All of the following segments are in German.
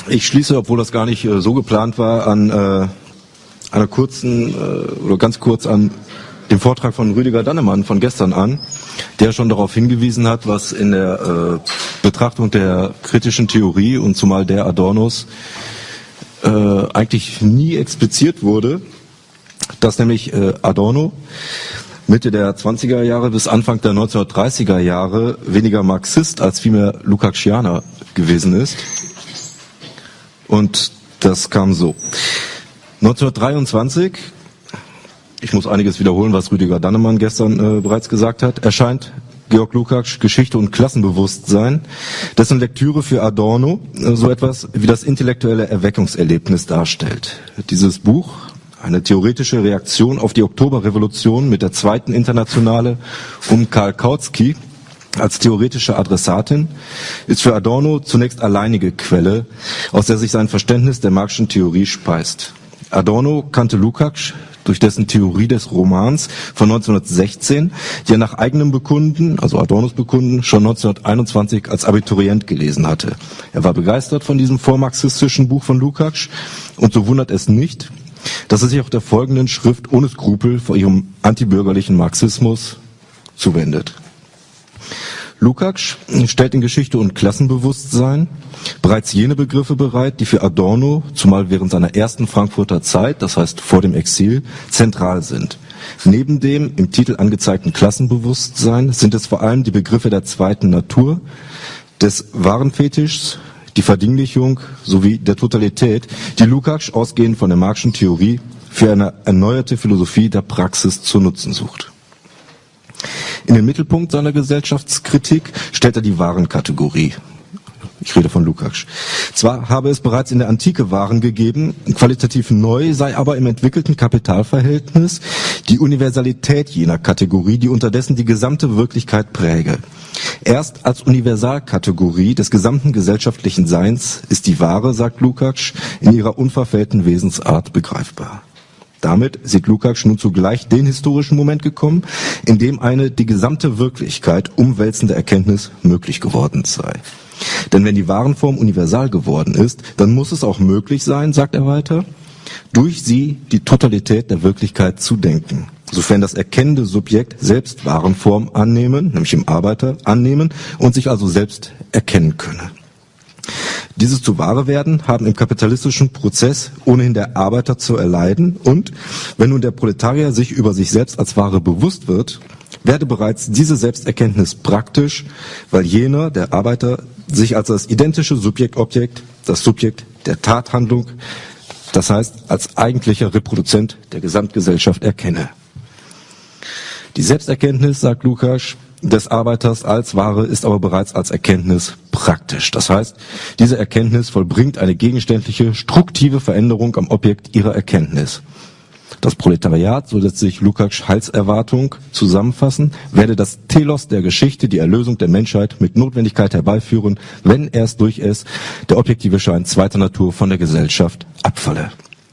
Ich schließe, obwohl das gar nicht so geplant war, an einer kurzen oder ganz kurz an dem Vortrag von Rüdiger Dannemann von gestern an, der schon darauf hingewiesen hat, was in der Betrachtung der kritischen Theorie und zumal der Adornos eigentlich nie expliziert wurde, dass nämlich Adorno Mitte der 20er Jahre bis Anfang der 1930er Jahre weniger Marxist als vielmehr Lukácsianer gewesen ist. Und das kam so. 1923, ich muss einiges wiederholen, was Rüdiger Dannemann gestern bereits gesagt hat, erscheint Georg Lukács Geschichte und Klassenbewusstsein, dessen Lektüre für Adorno so etwas wie das intellektuelle Erweckungserlebnis darstellt. Dieses Buch, eine theoretische Reaktion auf die Oktoberrevolution mit der Zweiten Internationale um Karl Kautsky als theoretische Adressatin, ist für Adorno zunächst alleinige Quelle, aus der sich sein Verständnis der Marxischen Theorie speist. Adorno kannte Lukács durch dessen Theorie des Romans von 1916, die er nach eigenem Bekunden, also Adornos Bekunden, schon 1921 als Abiturient gelesen hatte. Er war begeistert von diesem vormarxistischen Buch von Lukács und so wundert es nicht, dass er sich auch der folgenden Schrift ohne Skrupel vor ihrem antibürgerlichen Marxismus zuwendet. Lukács stellt in Geschichte und Klassenbewusstsein bereits jene Begriffe bereit, die für Adorno, zumal während seiner ersten Frankfurter Zeit, das heißt vor dem Exil, zentral sind. Neben dem im Titel angezeigten Klassenbewusstsein sind es vor allem die Begriffe der zweiten Natur, des Warenfetischs, die Verdinglichung sowie der Totalität, die Lukács ausgehend von der Marxischen Theorie für eine erneuerte Philosophie der Praxis zu nutzen sucht. In den Mittelpunkt seiner Gesellschaftskritik stellt er die Warenkategorie. Ich rede von Lukács. Zwar habe es bereits in der Antike Waren gegeben, qualitativ neu sei aber im entwickelten Kapitalverhältnis die Universalität jener Kategorie, die unterdessen die gesamte Wirklichkeit präge. Erst als Universalkategorie des gesamten gesellschaftlichen Seins ist die Ware, sagt Lukács, in ihrer unverfällten Wesensart begreifbar. Damit sieht Lukács nun zugleich den historischen Moment gekommen, in dem eine die gesamte Wirklichkeit umwälzende Erkenntnis möglich geworden sei. Denn wenn die Warenform universal geworden ist, dann muss es auch möglich sein, sagt er weiter, durch sie die Totalität der Wirklichkeit zu denken. Sofern das erkennende Subjekt selbst Warenform annehmen, nämlich im Arbeiter annehmen und sich also selbst erkennen könne. Dieses zu Ware werden haben im kapitalistischen Prozess ohnehin der Arbeiter zu erleiden und wenn nun der Proletarier sich über sich selbst als Ware bewusst wird, werde bereits diese Selbsterkenntnis praktisch, weil jener, der Arbeiter, sich als das identische Subjekt-Objekt, das Subjekt der Tathandlung, das heißt als eigentlicher Reproduzent der Gesamtgesellschaft erkenne. Die Selbsterkenntnis, sagt Lukács, des Arbeiters als Ware ist aber bereits als Erkenntnis praktisch. Das heißt, diese Erkenntnis vollbringt eine gegenständliche, struktive Veränderung am Objekt ihrer Erkenntnis. Das Proletariat, so lässt sich Lukács' Heilserwartung zusammenfassen, werde das Telos der Geschichte, die Erlösung der Menschheit mit Notwendigkeit herbeiführen, wenn erst durch es der objektive Schein zweiter Natur von der Gesellschaft abfalle.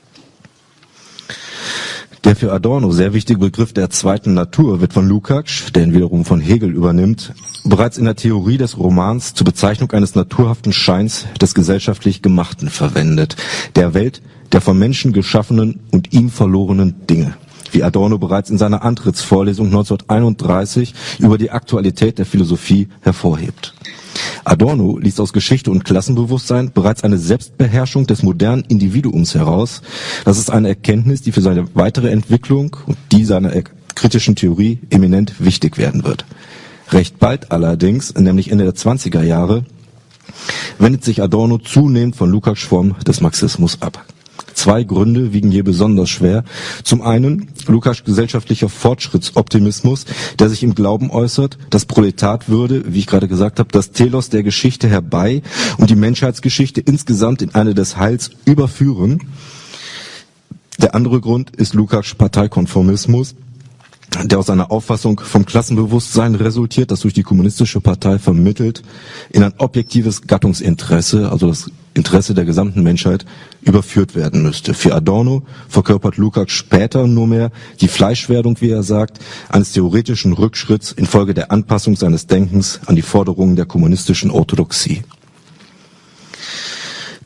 Der für Adorno sehr wichtige Begriff der zweiten Natur wird von Lukács, der ihn wiederum von Hegel übernimmt, bereits in der Theorie des Romans zur Bezeichnung eines naturhaften Scheins des gesellschaftlich Gemachten verwendet, der Welt der vom Menschen geschaffenen und ihm verlorenen Dinge, wie Adorno bereits in seiner Antrittsvorlesung 1931 über die Aktualität der Philosophie hervorhebt. Adorno liest aus Geschichte und Klassenbewusstsein bereits eine Selbstbeherrschung des modernen Individuums heraus. Das ist eine Erkenntnis, die für seine weitere Entwicklung und die seiner kritischen Theorie eminent wichtig werden wird. Recht bald allerdings, nämlich Ende der 20er Jahre, wendet sich Adorno zunehmend von Lukács' Form des Marxismus ab. Zwei Gründe wiegen hier besonders schwer. Zum einen Lukács' gesellschaftlicher Fortschrittsoptimismus, der sich im Glauben äußert, das Proletat würde, wie ich gerade gesagt habe, das Telos der Geschichte herbei und die Menschheitsgeschichte insgesamt in eine des Heils überführen. Der andere Grund ist Lukács' Parteikonformismus, der aus einer Auffassung vom Klassenbewusstsein resultiert, das durch die kommunistische Partei vermittelt, in ein objektives Gattungsinteresse, also das Interesse der gesamten Menschheit, überführt werden müsste. Für Adorno verkörpert Lukács später nur mehr die Fleischwerdung, wie er sagt, eines theoretischen Rückschritts infolge der Anpassung seines Denkens an die Forderungen der kommunistischen Orthodoxie.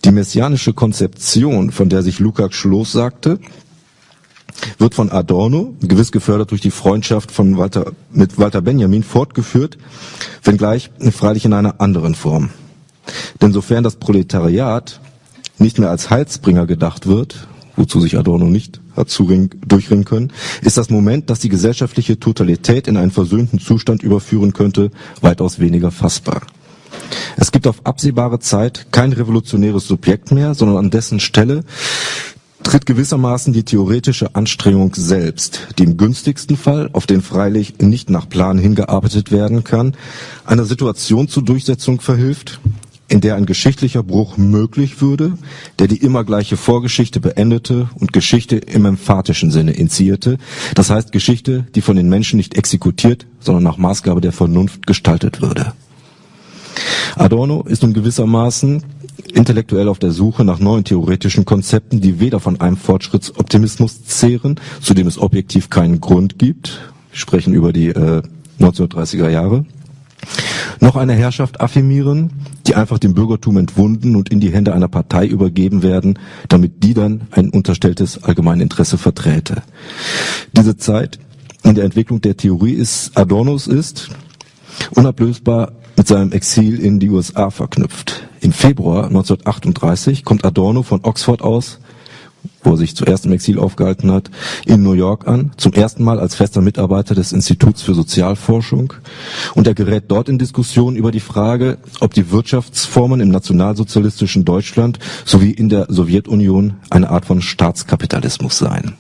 Die messianische Konzeption, von der sich Lukács lossagte, wird von Adorno, gewiss gefördert durch die Freundschaft mit Walter Benjamin, fortgeführt, wenngleich freilich in einer anderen Form. Denn sofern das Proletariat nicht mehr als Heilsbringer gedacht wird, wozu sich Adorno nicht hat durchringen können, ist das Moment, das die gesellschaftliche Totalität in einen versöhnten Zustand überführen könnte, weitaus weniger fassbar. Es gibt auf absehbare Zeit kein revolutionäres Subjekt mehr, sondern an dessen Stelle tritt gewissermaßen die theoretische Anstrengung selbst, die im günstigsten Fall, auf den freilich nicht nach Plan hingearbeitet werden kann, einer Situation zur Durchsetzung verhilft, in der ein geschichtlicher Bruch möglich würde, der die immer gleiche Vorgeschichte beendete und Geschichte im emphatischen Sinne initiierte, das heißt Geschichte, die von den Menschen nicht exekutiert, sondern nach Maßgabe der Vernunft gestaltet würde. Adorno ist nun gewissermaßen intellektuell auf der Suche nach neuen theoretischen Konzepten, die weder von einem Fortschrittsoptimismus zehren, zu dem es objektiv keinen Grund gibt, wir sprechen über die 1930er Jahre, noch eine Herrschaft affirmieren, die einfach dem Bürgertum entwunden und in die Hände einer Partei übergeben werden, damit die dann ein unterstelltes Allgemeininteresse verträte. Diese Zeit in der Entwicklung der Theorie Adornos ist unablösbar mit seinem Exil in die USA verknüpft. Im Februar 1938 kommt Adorno von Oxford aus, wo er sich zuerst im Exil aufgehalten hat, in New York an, zum ersten Mal als fester Mitarbeiter des Instituts für Sozialforschung, und er gerät dort in Diskussion über die Frage, ob die Wirtschaftsformen im nationalsozialistischen Deutschland sowie in der Sowjetunion eine Art von Staatskapitalismus seien.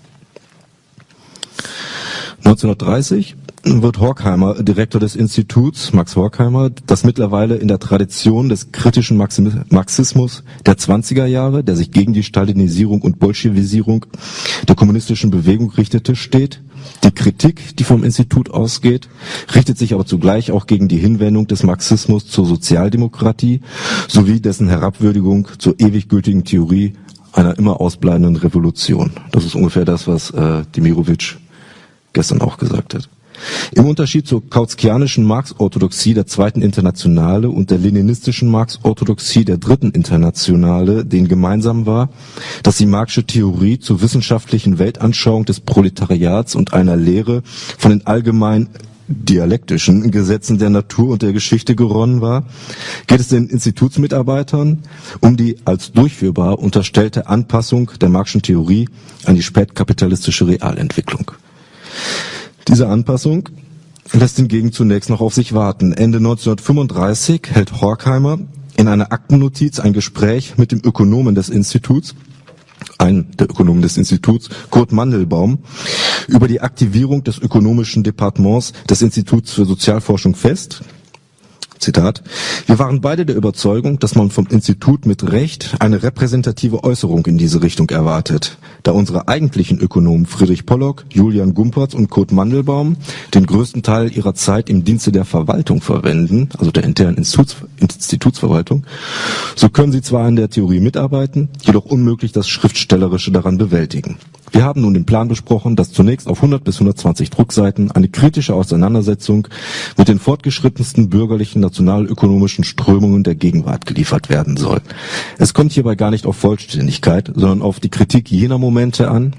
1930 wird Horkheimer Direktor des Instituts, Max Horkheimer, das mittlerweile in der Tradition des kritischen Marxismus der 20er Jahre, der sich gegen die Stalinisierung und Bolschewisierung der kommunistischen Bewegung richtete, steht. Die Kritik, die vom Institut ausgeht, richtet sich aber zugleich auch gegen die Hinwendung des Marxismus zur Sozialdemokratie sowie dessen Herabwürdigung zur ewig gültigen Theorie einer immer ausbleibenden Revolution. Das ist ungefähr das, was Demirovic gestern auch gesagt hat. Im Unterschied zur kautskianischen Marx-Orthodoxie der Zweiten Internationale und der leninistischen Marx-Orthodoxie der Dritten Internationale, denen gemeinsam war, dass die Marxische Theorie zur wissenschaftlichen Weltanschauung des Proletariats und einer Lehre von den allgemein dialektischen Gesetzen der Natur und der Geschichte geronnen war, geht es den Institutsmitarbeitern um die als durchführbar unterstellte Anpassung der Marxischen Theorie an die spätkapitalistische Realentwicklung. Diese Anpassung lässt hingegen zunächst noch auf sich warten. Ende 1935 hält Horkheimer in einer Aktennotiz ein Gespräch mit dem Ökonomen des Instituts, einen der Ökonomen des Instituts, Kurt Mandelbaum, über die Aktivierung des ökonomischen Departements des Instituts für Sozialforschung fest. Zitat: Wir waren beide der Überzeugung, dass man vom Institut mit Recht eine repräsentative Äußerung in diese Richtung erwartet. Da unsere eigentlichen Ökonomen Friedrich Pollock, Julian Gumperz und Kurt Mandelbaum den größten Teil ihrer Zeit im Dienste der Verwaltung verwenden, also der internen Institutsverwaltung, so können sie zwar an der Theorie mitarbeiten, jedoch unmöglich das Schriftstellerische daran bewältigen. Wir haben nun den Plan besprochen, dass zunächst auf 100 bis 120 Druckseiten eine kritische Auseinandersetzung mit den fortgeschrittensten bürgerlichen nationalökonomischen Strömungen der Gegenwart geliefert werden soll. Es kommt hierbei gar nicht auf Vollständigkeit, sondern auf die Kritik jener Momente an,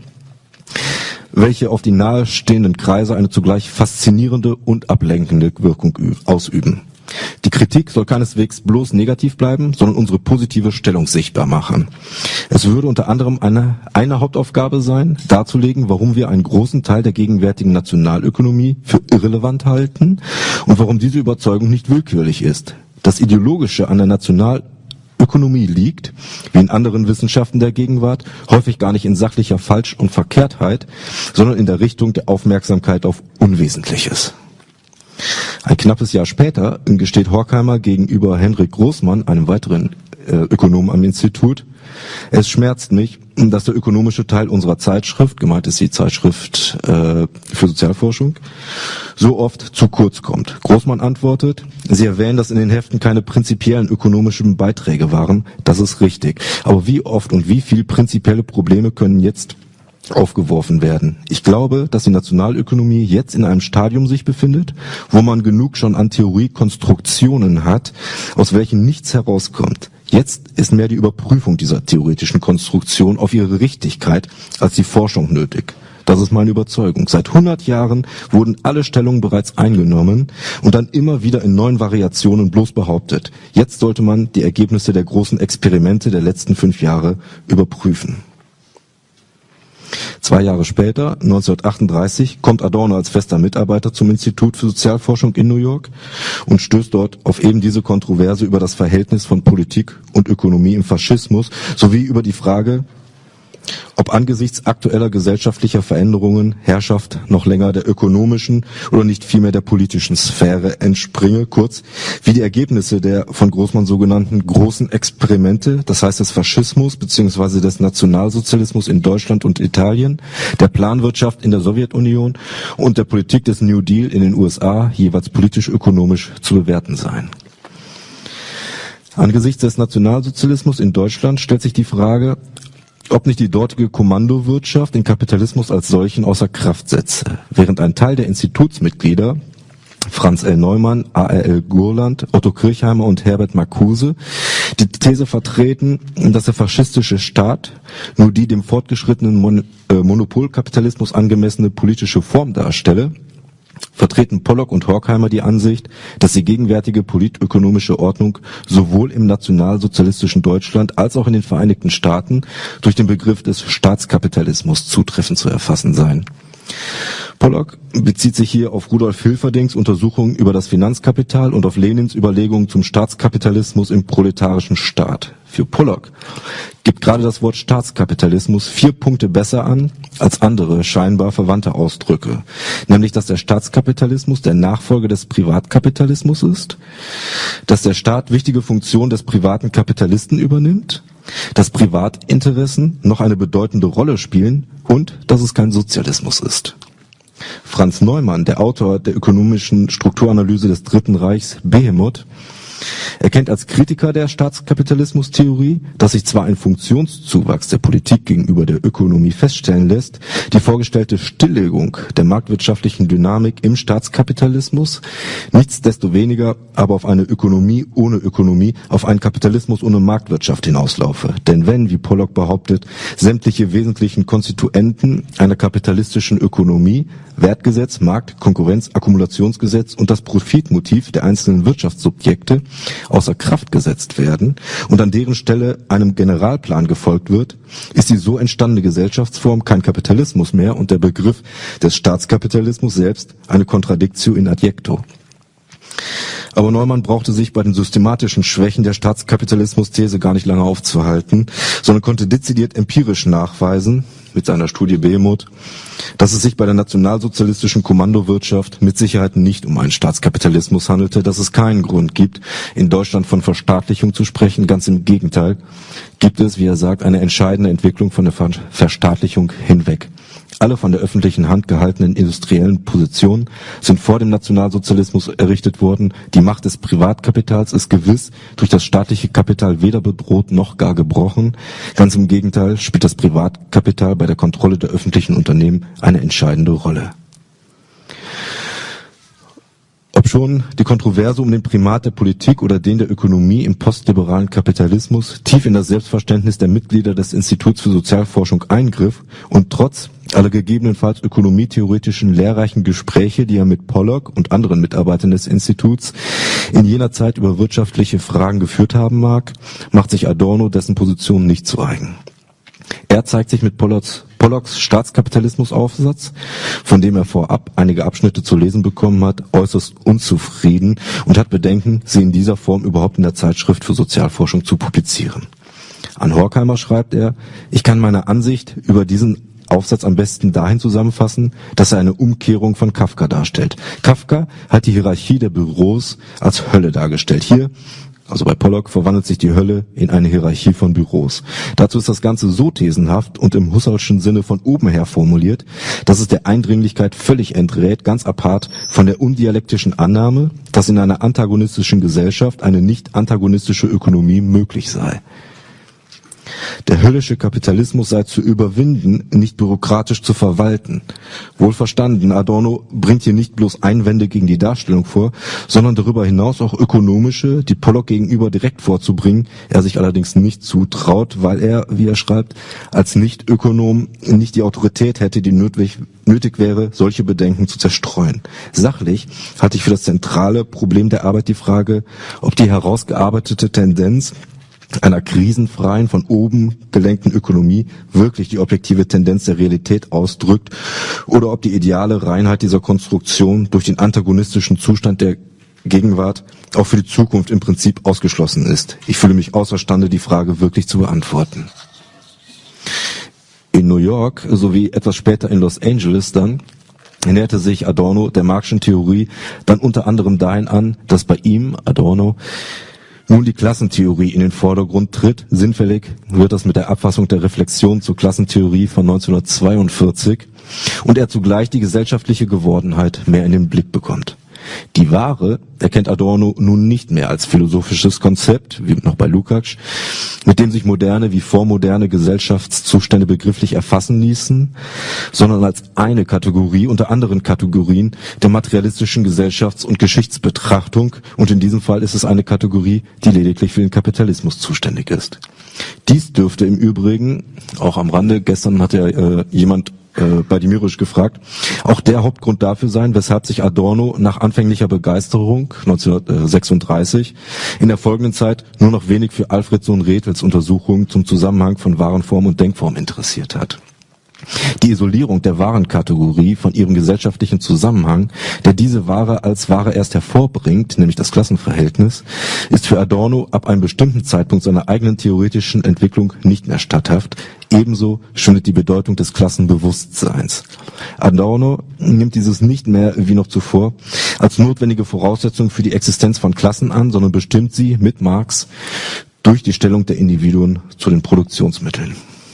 welche auf die nahestehenden Kreise eine zugleich faszinierende und ablenkende Wirkung ausüben. Die Kritik soll keineswegs bloß negativ bleiben, sondern unsere positive Stellung sichtbar machen. Es würde unter anderem eine Hauptaufgabe sein, darzulegen, warum wir einen großen Teil der gegenwärtigen Nationalökonomie für irrelevant halten und warum diese Überzeugung nicht willkürlich ist. Das Ideologische an der Nationalökonomie liegt, wie in anderen Wissenschaften der Gegenwart, häufig gar nicht in sachlicher Falsch- und Verkehrtheit, sondern in der Richtung der Aufmerksamkeit auf Unwesentliches. Ein knappes Jahr später gesteht Horkheimer gegenüber Henrik Großmann, einem weiteren Ökonom am Institut: Es schmerzt mich, dass der ökonomische Teil unserer Zeitschrift, gemeint ist die Zeitschrift für Sozialforschung, so oft zu kurz kommt. Großmann antwortet: Sie erwähnen, dass in den Heften keine prinzipiellen ökonomischen Beiträge waren. Das ist richtig. Aber wie oft und wie viel prinzipielle Probleme können jetzt aufgeworfen werden? Ich glaube, dass die Nationalökonomie jetzt in einem Stadium sich befindet, wo man genug schon an Theoriekonstruktionen hat, aus welchen nichts herauskommt. Jetzt ist mehr die Überprüfung dieser theoretischen Konstruktion auf ihre Richtigkeit als die Forschung nötig. Das ist meine Überzeugung. Seit 100 Jahren wurden alle Stellungen bereits eingenommen und dann immer wieder in neuen Variationen bloß behauptet. Jetzt sollte man die Ergebnisse der großen Experimente der letzten 5 Jahre überprüfen. 2 Jahre später, 1938, kommt Adorno als fester Mitarbeiter zum Institut für Sozialforschung in New York und stößt dort auf eben diese Kontroverse über das Verhältnis von Politik und Ökonomie im Faschismus sowie über die Frage, ob angesichts aktueller gesellschaftlicher Veränderungen Herrschaft noch länger der ökonomischen oder nicht vielmehr der politischen Sphäre entspringe, kurz wie die Ergebnisse der von Großmann sogenannten großen Experimente, das heißt des Faschismus bzw. des Nationalsozialismus in Deutschland und Italien, der Planwirtschaft in der Sowjetunion und der Politik des New Deal in den USA jeweils politisch-ökonomisch zu bewerten seien. Angesichts des Nationalsozialismus in Deutschland stellt sich die Frage, ob nicht die dortige Kommandowirtschaft den Kapitalismus als solchen außer Kraft setze, während ein Teil der Institutsmitglieder, Franz L. Neumann, A.R.L. Gurland, Otto Kirchheimer und Herbert Marcuse, die These vertreten, dass der faschistische Staat nur die dem fortgeschrittenen Monopolkapitalismus angemessene politische Form darstelle, vertreten Pollock und Horkheimer die Ansicht, dass die gegenwärtige politökonomische Ordnung sowohl im nationalsozialistischen Deutschland als auch in den Vereinigten Staaten durch den Begriff des Staatskapitalismus zutreffend zu erfassen seien. Pollock bezieht sich hier auf Rudolf Hilferdings Untersuchungen über das Finanzkapital und auf Lenins Überlegungen zum Staatskapitalismus im proletarischen Staat. Für Pollock gibt gerade das Wort Staatskapitalismus 4 Punkte besser an als andere scheinbar verwandte Ausdrücke, nämlich dass der Staatskapitalismus der Nachfolger des Privatkapitalismus ist, dass der Staat wichtige Funktionen des privaten Kapitalisten übernimmt, dass Privatinteressen noch eine bedeutende Rolle spielen und dass es kein Sozialismus ist. Franz Neumann, der Autor der ökonomischen Strukturanalyse des Dritten Reichs, Behemoth, erkennt als Kritiker der Staatskapitalismustheorie, dass sich zwar ein Funktionszuwachs der Politik gegenüber der Ökonomie feststellen lässt, die vorgestellte Stilllegung der marktwirtschaftlichen Dynamik im Staatskapitalismus nichtsdestoweniger aber auf eine Ökonomie ohne Ökonomie, auf einen Kapitalismus ohne Marktwirtschaft hinauslaufe. Denn wenn, wie Pollock behauptet, sämtliche wesentlichen Konstituenten einer kapitalistischen Ökonomie, Wertgesetz, Markt, Konkurrenz, Akkumulationsgesetz und das Profitmotiv der einzelnen Wirtschaftssubjekte außer Kraft gesetzt werden und an deren Stelle einem Generalplan gefolgt wird, ist die so entstandene Gesellschaftsform kein Kapitalismus mehr und der Begriff des Staatskapitalismus selbst eine Contradictio in adjecto. Aber Neumann brauchte sich bei den systematischen Schwächen der Staatskapitalismus-These gar nicht lange aufzuhalten, sondern konnte dezidiert empirisch nachweisen, mit seiner Studie Behemoth, dass es sich bei der nationalsozialistischen Kommandowirtschaft mit Sicherheit nicht um einen Staatskapitalismus handelte, dass es keinen Grund gibt, in Deutschland von Verstaatlichung zu sprechen. Ganz im Gegenteil gibt es, wie er sagt, eine entscheidende Entwicklung von der Verstaatlichung hinweg. Alle von der öffentlichen Hand gehaltenen industriellen Positionen sind vor dem Nationalsozialismus errichtet worden. Die Macht des Privatkapitals ist gewiss durch das staatliche Kapital weder bedroht noch gar gebrochen. Ganz im Gegenteil spielt das Privatkapital bei der Kontrolle der öffentlichen Unternehmen eine entscheidende Rolle. Obschon die Kontroverse um den Primat der Politik oder den der Ökonomie im postliberalen Kapitalismus tief in das Selbstverständnis der Mitglieder des Instituts für Sozialforschung eingriff und trotz aller gegebenenfalls ökonomietheoretischen lehrreichen Gespräche, die er mit Pollock und anderen Mitarbeitern des Instituts in jener Zeit über wirtschaftliche Fragen geführt haben mag, macht sich Adorno dessen Position nicht zu eigen. Er zeigt sich mit Pollocks Staatskapitalismusaufsatz, von dem er vorab einige Abschnitte zu lesen bekommen hat, äußerst unzufrieden und hat Bedenken, sie in dieser Form überhaupt in der Zeitschrift für Sozialforschung zu publizieren. An Horkheimer schreibt er, ich kann meine Ansicht über diesen Aufsatz am besten dahin zusammenfassen, dass er eine Umkehrung von Kafka darstellt. Kafka hat die Hierarchie der Büros als Hölle dargestellt. Hier, also bei Pollock, verwandelt sich die Hölle in eine Hierarchie von Büros. Dazu ist das Ganze so thesenhaft und im Husserlschen Sinne von oben her formuliert, dass es der Eindringlichkeit völlig enträt, ganz apart von der undialektischen Annahme, dass in einer antagonistischen Gesellschaft eine nicht antagonistische Ökonomie möglich sei. Der höllische Kapitalismus sei zu überwinden, nicht bürokratisch zu verwalten. Wohlverstanden, Adorno bringt hier nicht bloß Einwände gegen die Darstellung vor, sondern darüber hinaus auch ökonomische, die Pollock gegenüber direkt vorzubringen, er sich allerdings nicht zutraut, weil er, wie er schreibt, als Nicht-Ökonom nicht die Autorität hätte, die nötig wäre, solche Bedenken zu zerstreuen. Sachlich hatte ich für das zentrale Problem der Arbeit die Frage, ob die herausgearbeitete Tendenz einer krisenfreien, von oben gelenkten Ökonomie wirklich die objektive Tendenz der Realität ausdrückt oder ob die ideale Reinheit dieser Konstruktion durch den antagonistischen Zustand der Gegenwart auch für die Zukunft im Prinzip ausgeschlossen ist. Ich fühle mich außerstande, die Frage wirklich zu beantworten. In New York sowie etwas später in Los Angeles dann näherte sich Adorno der Marxischen Theorie dann unter anderem dahin an, dass bei ihm, Adorno, nun die Klassentheorie in den Vordergrund tritt. Sinnfällig wird das mit der Abfassung der Reflexion zur Klassentheorie von 1942 und er zugleich die gesellschaftliche Gewordenheit mehr in den Blick bekommt. Die Ware erkennt Adorno nun nicht mehr als philosophisches Konzept, wie noch bei Lukács, mit dem sich moderne wie vormoderne Gesellschaftszustände begrifflich erfassen ließen, sondern als eine Kategorie unter anderen Kategorien der materialistischen Gesellschafts- und Geschichtsbetrachtung, und in diesem Fall ist es eine Kategorie, die lediglich für den Kapitalismus zuständig ist. Dies dürfte im Übrigen, auch am Rande, gestern hat ja jemand bei Dimirovic gefragt, auch der Hauptgrund dafür sein, weshalb sich Adorno nach anfänglicher Begeisterung 1936 in der folgenden Zeit nur noch wenig für Alfred Sohn-Rethels Untersuchungen zum Zusammenhang von Warenform und Denkform interessiert hat. Die Isolierung der Warenkategorie von ihrem gesellschaftlichen Zusammenhang, der diese Ware als Ware erst hervorbringt, nämlich das Klassenverhältnis, ist für Adorno ab einem bestimmten Zeitpunkt seiner eigenen theoretischen Entwicklung nicht mehr statthaft. Ebenso schwindet die Bedeutung des Klassenbewusstseins. Adorno nimmt dieses nicht mehr, wie noch zuvor, als notwendige Voraussetzung für die Existenz von Klassen an, sondern bestimmt sie mit Marx durch die Stellung der Individuen zu den Produktionsmitteln.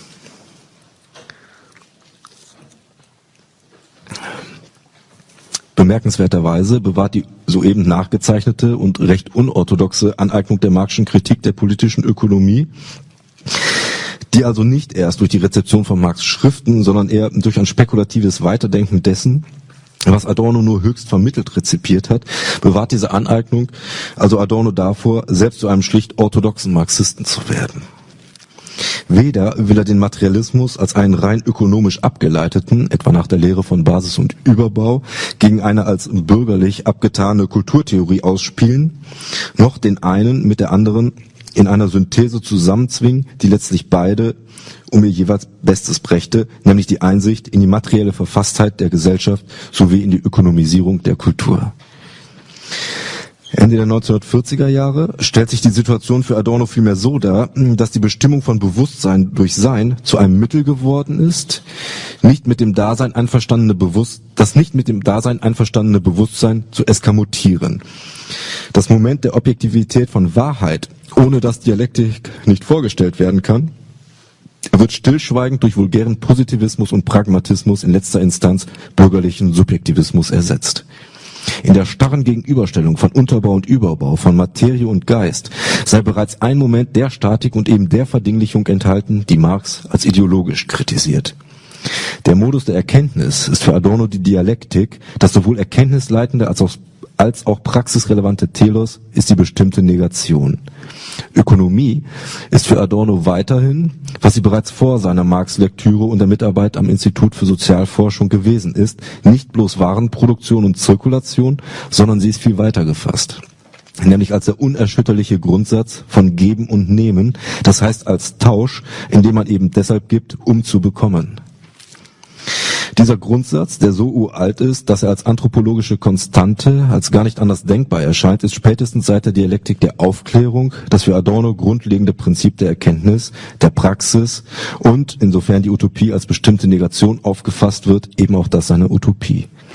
Bemerkenswerterweise bewahrt die soeben nachgezeichnete und recht unorthodoxe Aneignung der Marxischen Kritik der politischen Ökonomie, die also nicht erst durch die Rezeption von Marx' Schriften, sondern eher durch ein spekulatives Weiterdenken dessen, was Adorno nur höchst vermittelt rezipiert hat, bewahrt diese Aneignung also Adorno davor, selbst zu einem schlicht orthodoxen Marxisten zu werden. Weder will er den Materialismus als einen rein ökonomisch abgeleiteten, etwa nach der Lehre von Basis und Überbau, gegen eine als bürgerlich abgetane Kulturtheorie ausspielen, noch den einen mit der anderen in einer Synthese zusammenzwingen, die letztlich beide um ihr jeweils Bestes brächte, nämlich die Einsicht in die materielle Verfasstheit der Gesellschaft sowie in die Ökonomisierung der Kultur. Ende der 1940er Jahre stellt sich die Situation für Adorno vielmehr so dar, dass die Bestimmung von Bewusstsein durch Sein zu einem Mittel geworden ist, das nicht mit dem Dasein einverstandene Bewusstsein zu eskamotieren. Das Moment der Objektivität von Wahrheit, ohne dass Dialektik nicht vorgestellt werden kann, wird stillschweigend durch vulgären Positivismus und Pragmatismus, in letzter Instanz bürgerlichen Subjektivismus ersetzt. In der starren Gegenüberstellung von Unterbau und Überbau, von Materie und Geist, sei bereits ein Moment der Statik und eben der Verdinglichung enthalten, die Marx als ideologisch kritisiert. Der Modus der Erkenntnis ist für Adorno die Dialektik, das sowohl erkenntnisleitende als auch praxisrelevante Telos ist die bestimmte Negation. Ökonomie ist für Adorno weiterhin, was sie bereits vor seiner Marx-Lektüre und der Mitarbeit am Institut für Sozialforschung gewesen ist, nicht bloß Warenproduktion und Zirkulation, sondern sie ist viel weiter gefasst. Nämlich als der unerschütterliche Grundsatz von Geben und Nehmen, das heißt als Tausch, indem man eben deshalb gibt, um zu bekommen. Dieser Grundsatz, der so uralt ist, dass er als anthropologische Konstante, als gar nicht anders denkbar erscheint, ist spätestens seit der Dialektik der Aufklärung das für Adorno grundlegende Prinzip der Erkenntnis, der Praxis und, insofern die Utopie als bestimmte Negation aufgefasst wird, eben auch das seiner Utopie.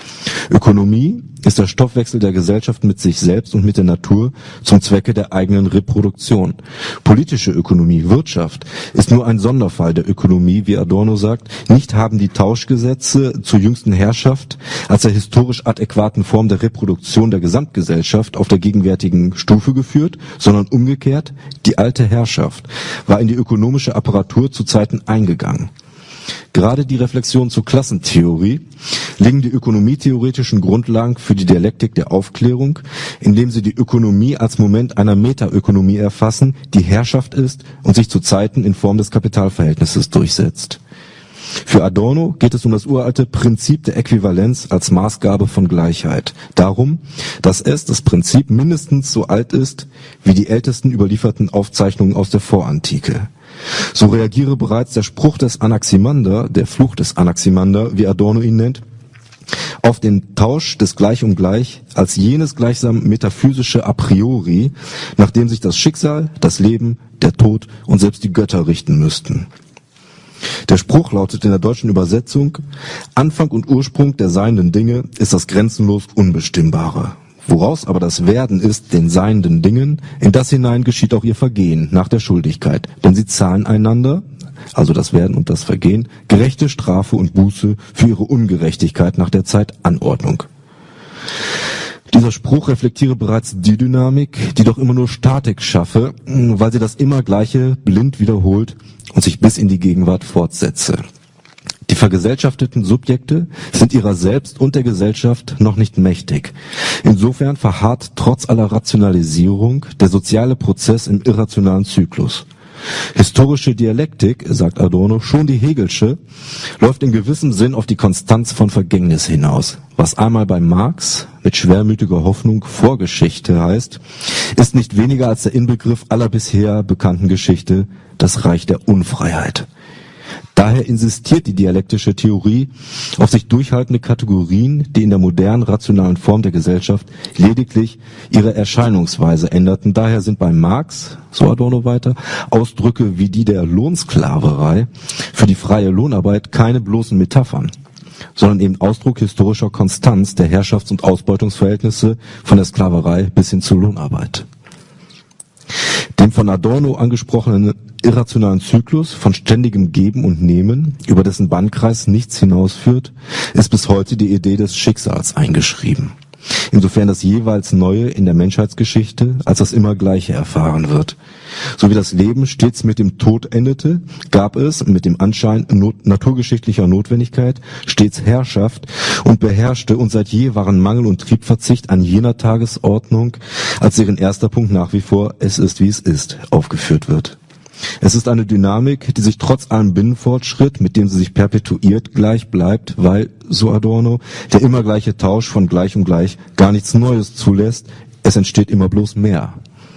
Ökonomie ist der Stoffwechsel der Gesellschaft mit sich selbst und mit der Natur zum Zwecke der eigenen Reproduktion. Politische Ökonomie, Wirtschaft, ist nur ein Sonderfall der Ökonomie, wie Adorno sagt. Nicht haben die Tauschgesetze zur jüngsten Herrschaft als der historisch adäquaten Form der Reproduktion der Gesamtgesellschaft auf der gegenwärtigen Stufe geführt, sondern umgekehrt, die alte Herrschaft war in die ökonomische Apparatur zu Zeiten eingegangen. Gerade die Reflexion zur Klassentheorie legen die ökonomietheoretischen Grundlagen für die Dialektik der Aufklärung, indem sie die Ökonomie als Moment einer Metaökonomie erfassen, die Herrschaft ist und sich zu Zeiten in Form des Kapitalverhältnisses durchsetzt. Für Adorno geht es um das uralte Prinzip der Äquivalenz als Maßgabe von Gleichheit. Darum, dass das Prinzip mindestens so alt ist wie die ältesten überlieferten Aufzeichnungen aus der Vorantike. So reagiere bereits der Spruch des Anaximander, der Fluch des Anaximander, wie Adorno ihn nennt, auf den Tausch des Gleich um Gleich als jenes gleichsam metaphysische a priori, nach dem sich das Schicksal, das Leben, der Tod und selbst die Götter richten müssten. Der Spruch lautet in der deutschen Übersetzung: Anfang und Ursprung der seienden Dinge ist das grenzenlos Unbestimmbare. Woraus aber das Werden ist, den seienden Dingen, in das hinein geschieht auch ihr Vergehen nach der Schuldigkeit. Denn sie zahlen einander, also das Werden und das Vergehen, gerechte Strafe und Buße für ihre Ungerechtigkeit nach der Zeitanordnung. Dieser Spruch reflektiere bereits die Dynamik, die doch immer nur Statik schaffe, weil sie das immer Gleiche blind wiederholt und sich bis in die Gegenwart fortsetze. Die vergesellschafteten Subjekte sind ihrer selbst und der Gesellschaft noch nicht mächtig. Insofern verharrt trotz aller Rationalisierung der soziale Prozess im irrationalen Zyklus. Historische Dialektik, sagt Adorno, schon die Hegelsche, läuft in gewissem Sinn auf die Konstanz von Vergängnis hinaus. Was einmal bei Marx mit schwermütiger Hoffnung Vorgeschichte heißt, ist nicht weniger als der Inbegriff aller bisher bekannten Geschichte, das Reich der Unfreiheit. Daher insistiert die dialektische Theorie auf sich durchhaltende Kategorien, die in der modernen rationalen Form der Gesellschaft lediglich ihre Erscheinungsweise änderten. Daher sind bei Marx, so Adorno weiter, Ausdrücke wie die der Lohnsklaverei für die freie Lohnarbeit keine bloßen Metaphern, sondern eben Ausdruck historischer Konstanz der Herrschafts- und Ausbeutungsverhältnisse von der Sklaverei bis hin zur Lohnarbeit. Dem von Adorno angesprochenen irrationalen Zyklus von ständigem Geben und Nehmen, über dessen Bannkreis nichts hinausführt, ist bis heute die Idee des Schicksals eingeschrieben. Insofern das jeweils Neue in der Menschheitsgeschichte als das immer Gleiche erfahren wird. So wie das Leben stets mit dem Tod endete, gab es mit dem Anschein naturgeschichtlicher Notwendigkeit stets Herrschaft und beherrschte, und seit je waren Mangel und Triebverzicht an jener Tagesordnung, als deren erster Punkt nach wie vor "Es ist, wie es ist" aufgeführt wird. Es ist eine Dynamik, die sich trotz allem Binnenfortschritt, mit dem sie sich perpetuiert, gleich bleibt, weil, so Adorno, der immer gleiche Tausch von Gleich um Gleich gar nichts Neues zulässt, es entsteht immer bloß mehr.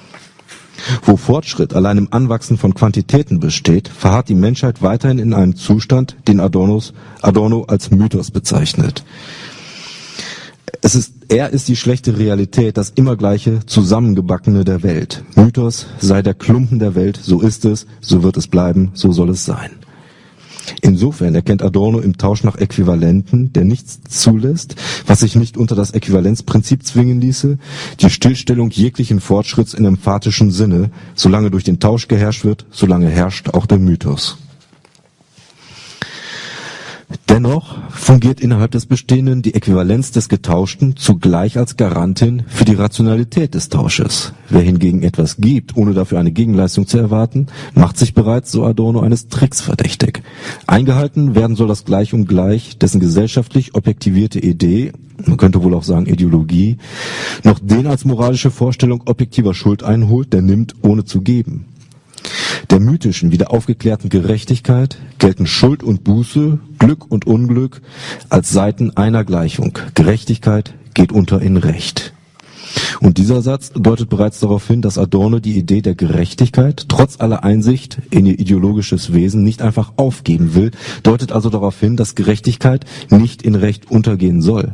Wo Fortschritt allein im Anwachsen von Quantitäten besteht, verharrt die Menschheit weiterhin in einem Zustand, den Adorno als Mythos bezeichnet. Er ist die schlechte Realität, das immer gleiche Zusammengebackene der Welt. Mythos sei der Klumpen der Welt, so ist es, so wird es bleiben, so soll es sein. Insofern erkennt Adorno im Tausch nach Äquivalenten, der nichts zulässt, was sich nicht unter das Äquivalenzprinzip zwingen ließe, die Stillstellung jeglichen Fortschritts in emphatischen Sinne. Solange durch den Tausch geherrscht wird, solange herrscht auch der Mythos. Dennoch fungiert innerhalb des Bestehenden die Äquivalenz des Getauschten zugleich als Garantin für die Rationalität des Tausches. Wer hingegen etwas gibt, ohne dafür eine Gegenleistung zu erwarten, macht sich bereits, so Adorno, eines Tricks verdächtig. Eingehalten werden soll das Gleich um Gleich, dessen gesellschaftlich objektivierte Idee, man könnte wohl auch sagen Ideologie, noch den als moralische Vorstellung objektiver Schuld einholt, der nimmt, ohne zu geben. Der mythischen wie der aufgeklärten Gerechtigkeit gelten Schuld und Buße, Glück und Unglück als Seiten einer Gleichung. Gerechtigkeit geht unter in Recht. Und dieser Satz deutet bereits darauf hin, dass Adorno die Idee der Gerechtigkeit trotz aller Einsicht in ihr ideologisches Wesen nicht einfach aufgeben will, deutet also darauf hin, dass Gerechtigkeit nicht in Recht untergehen soll.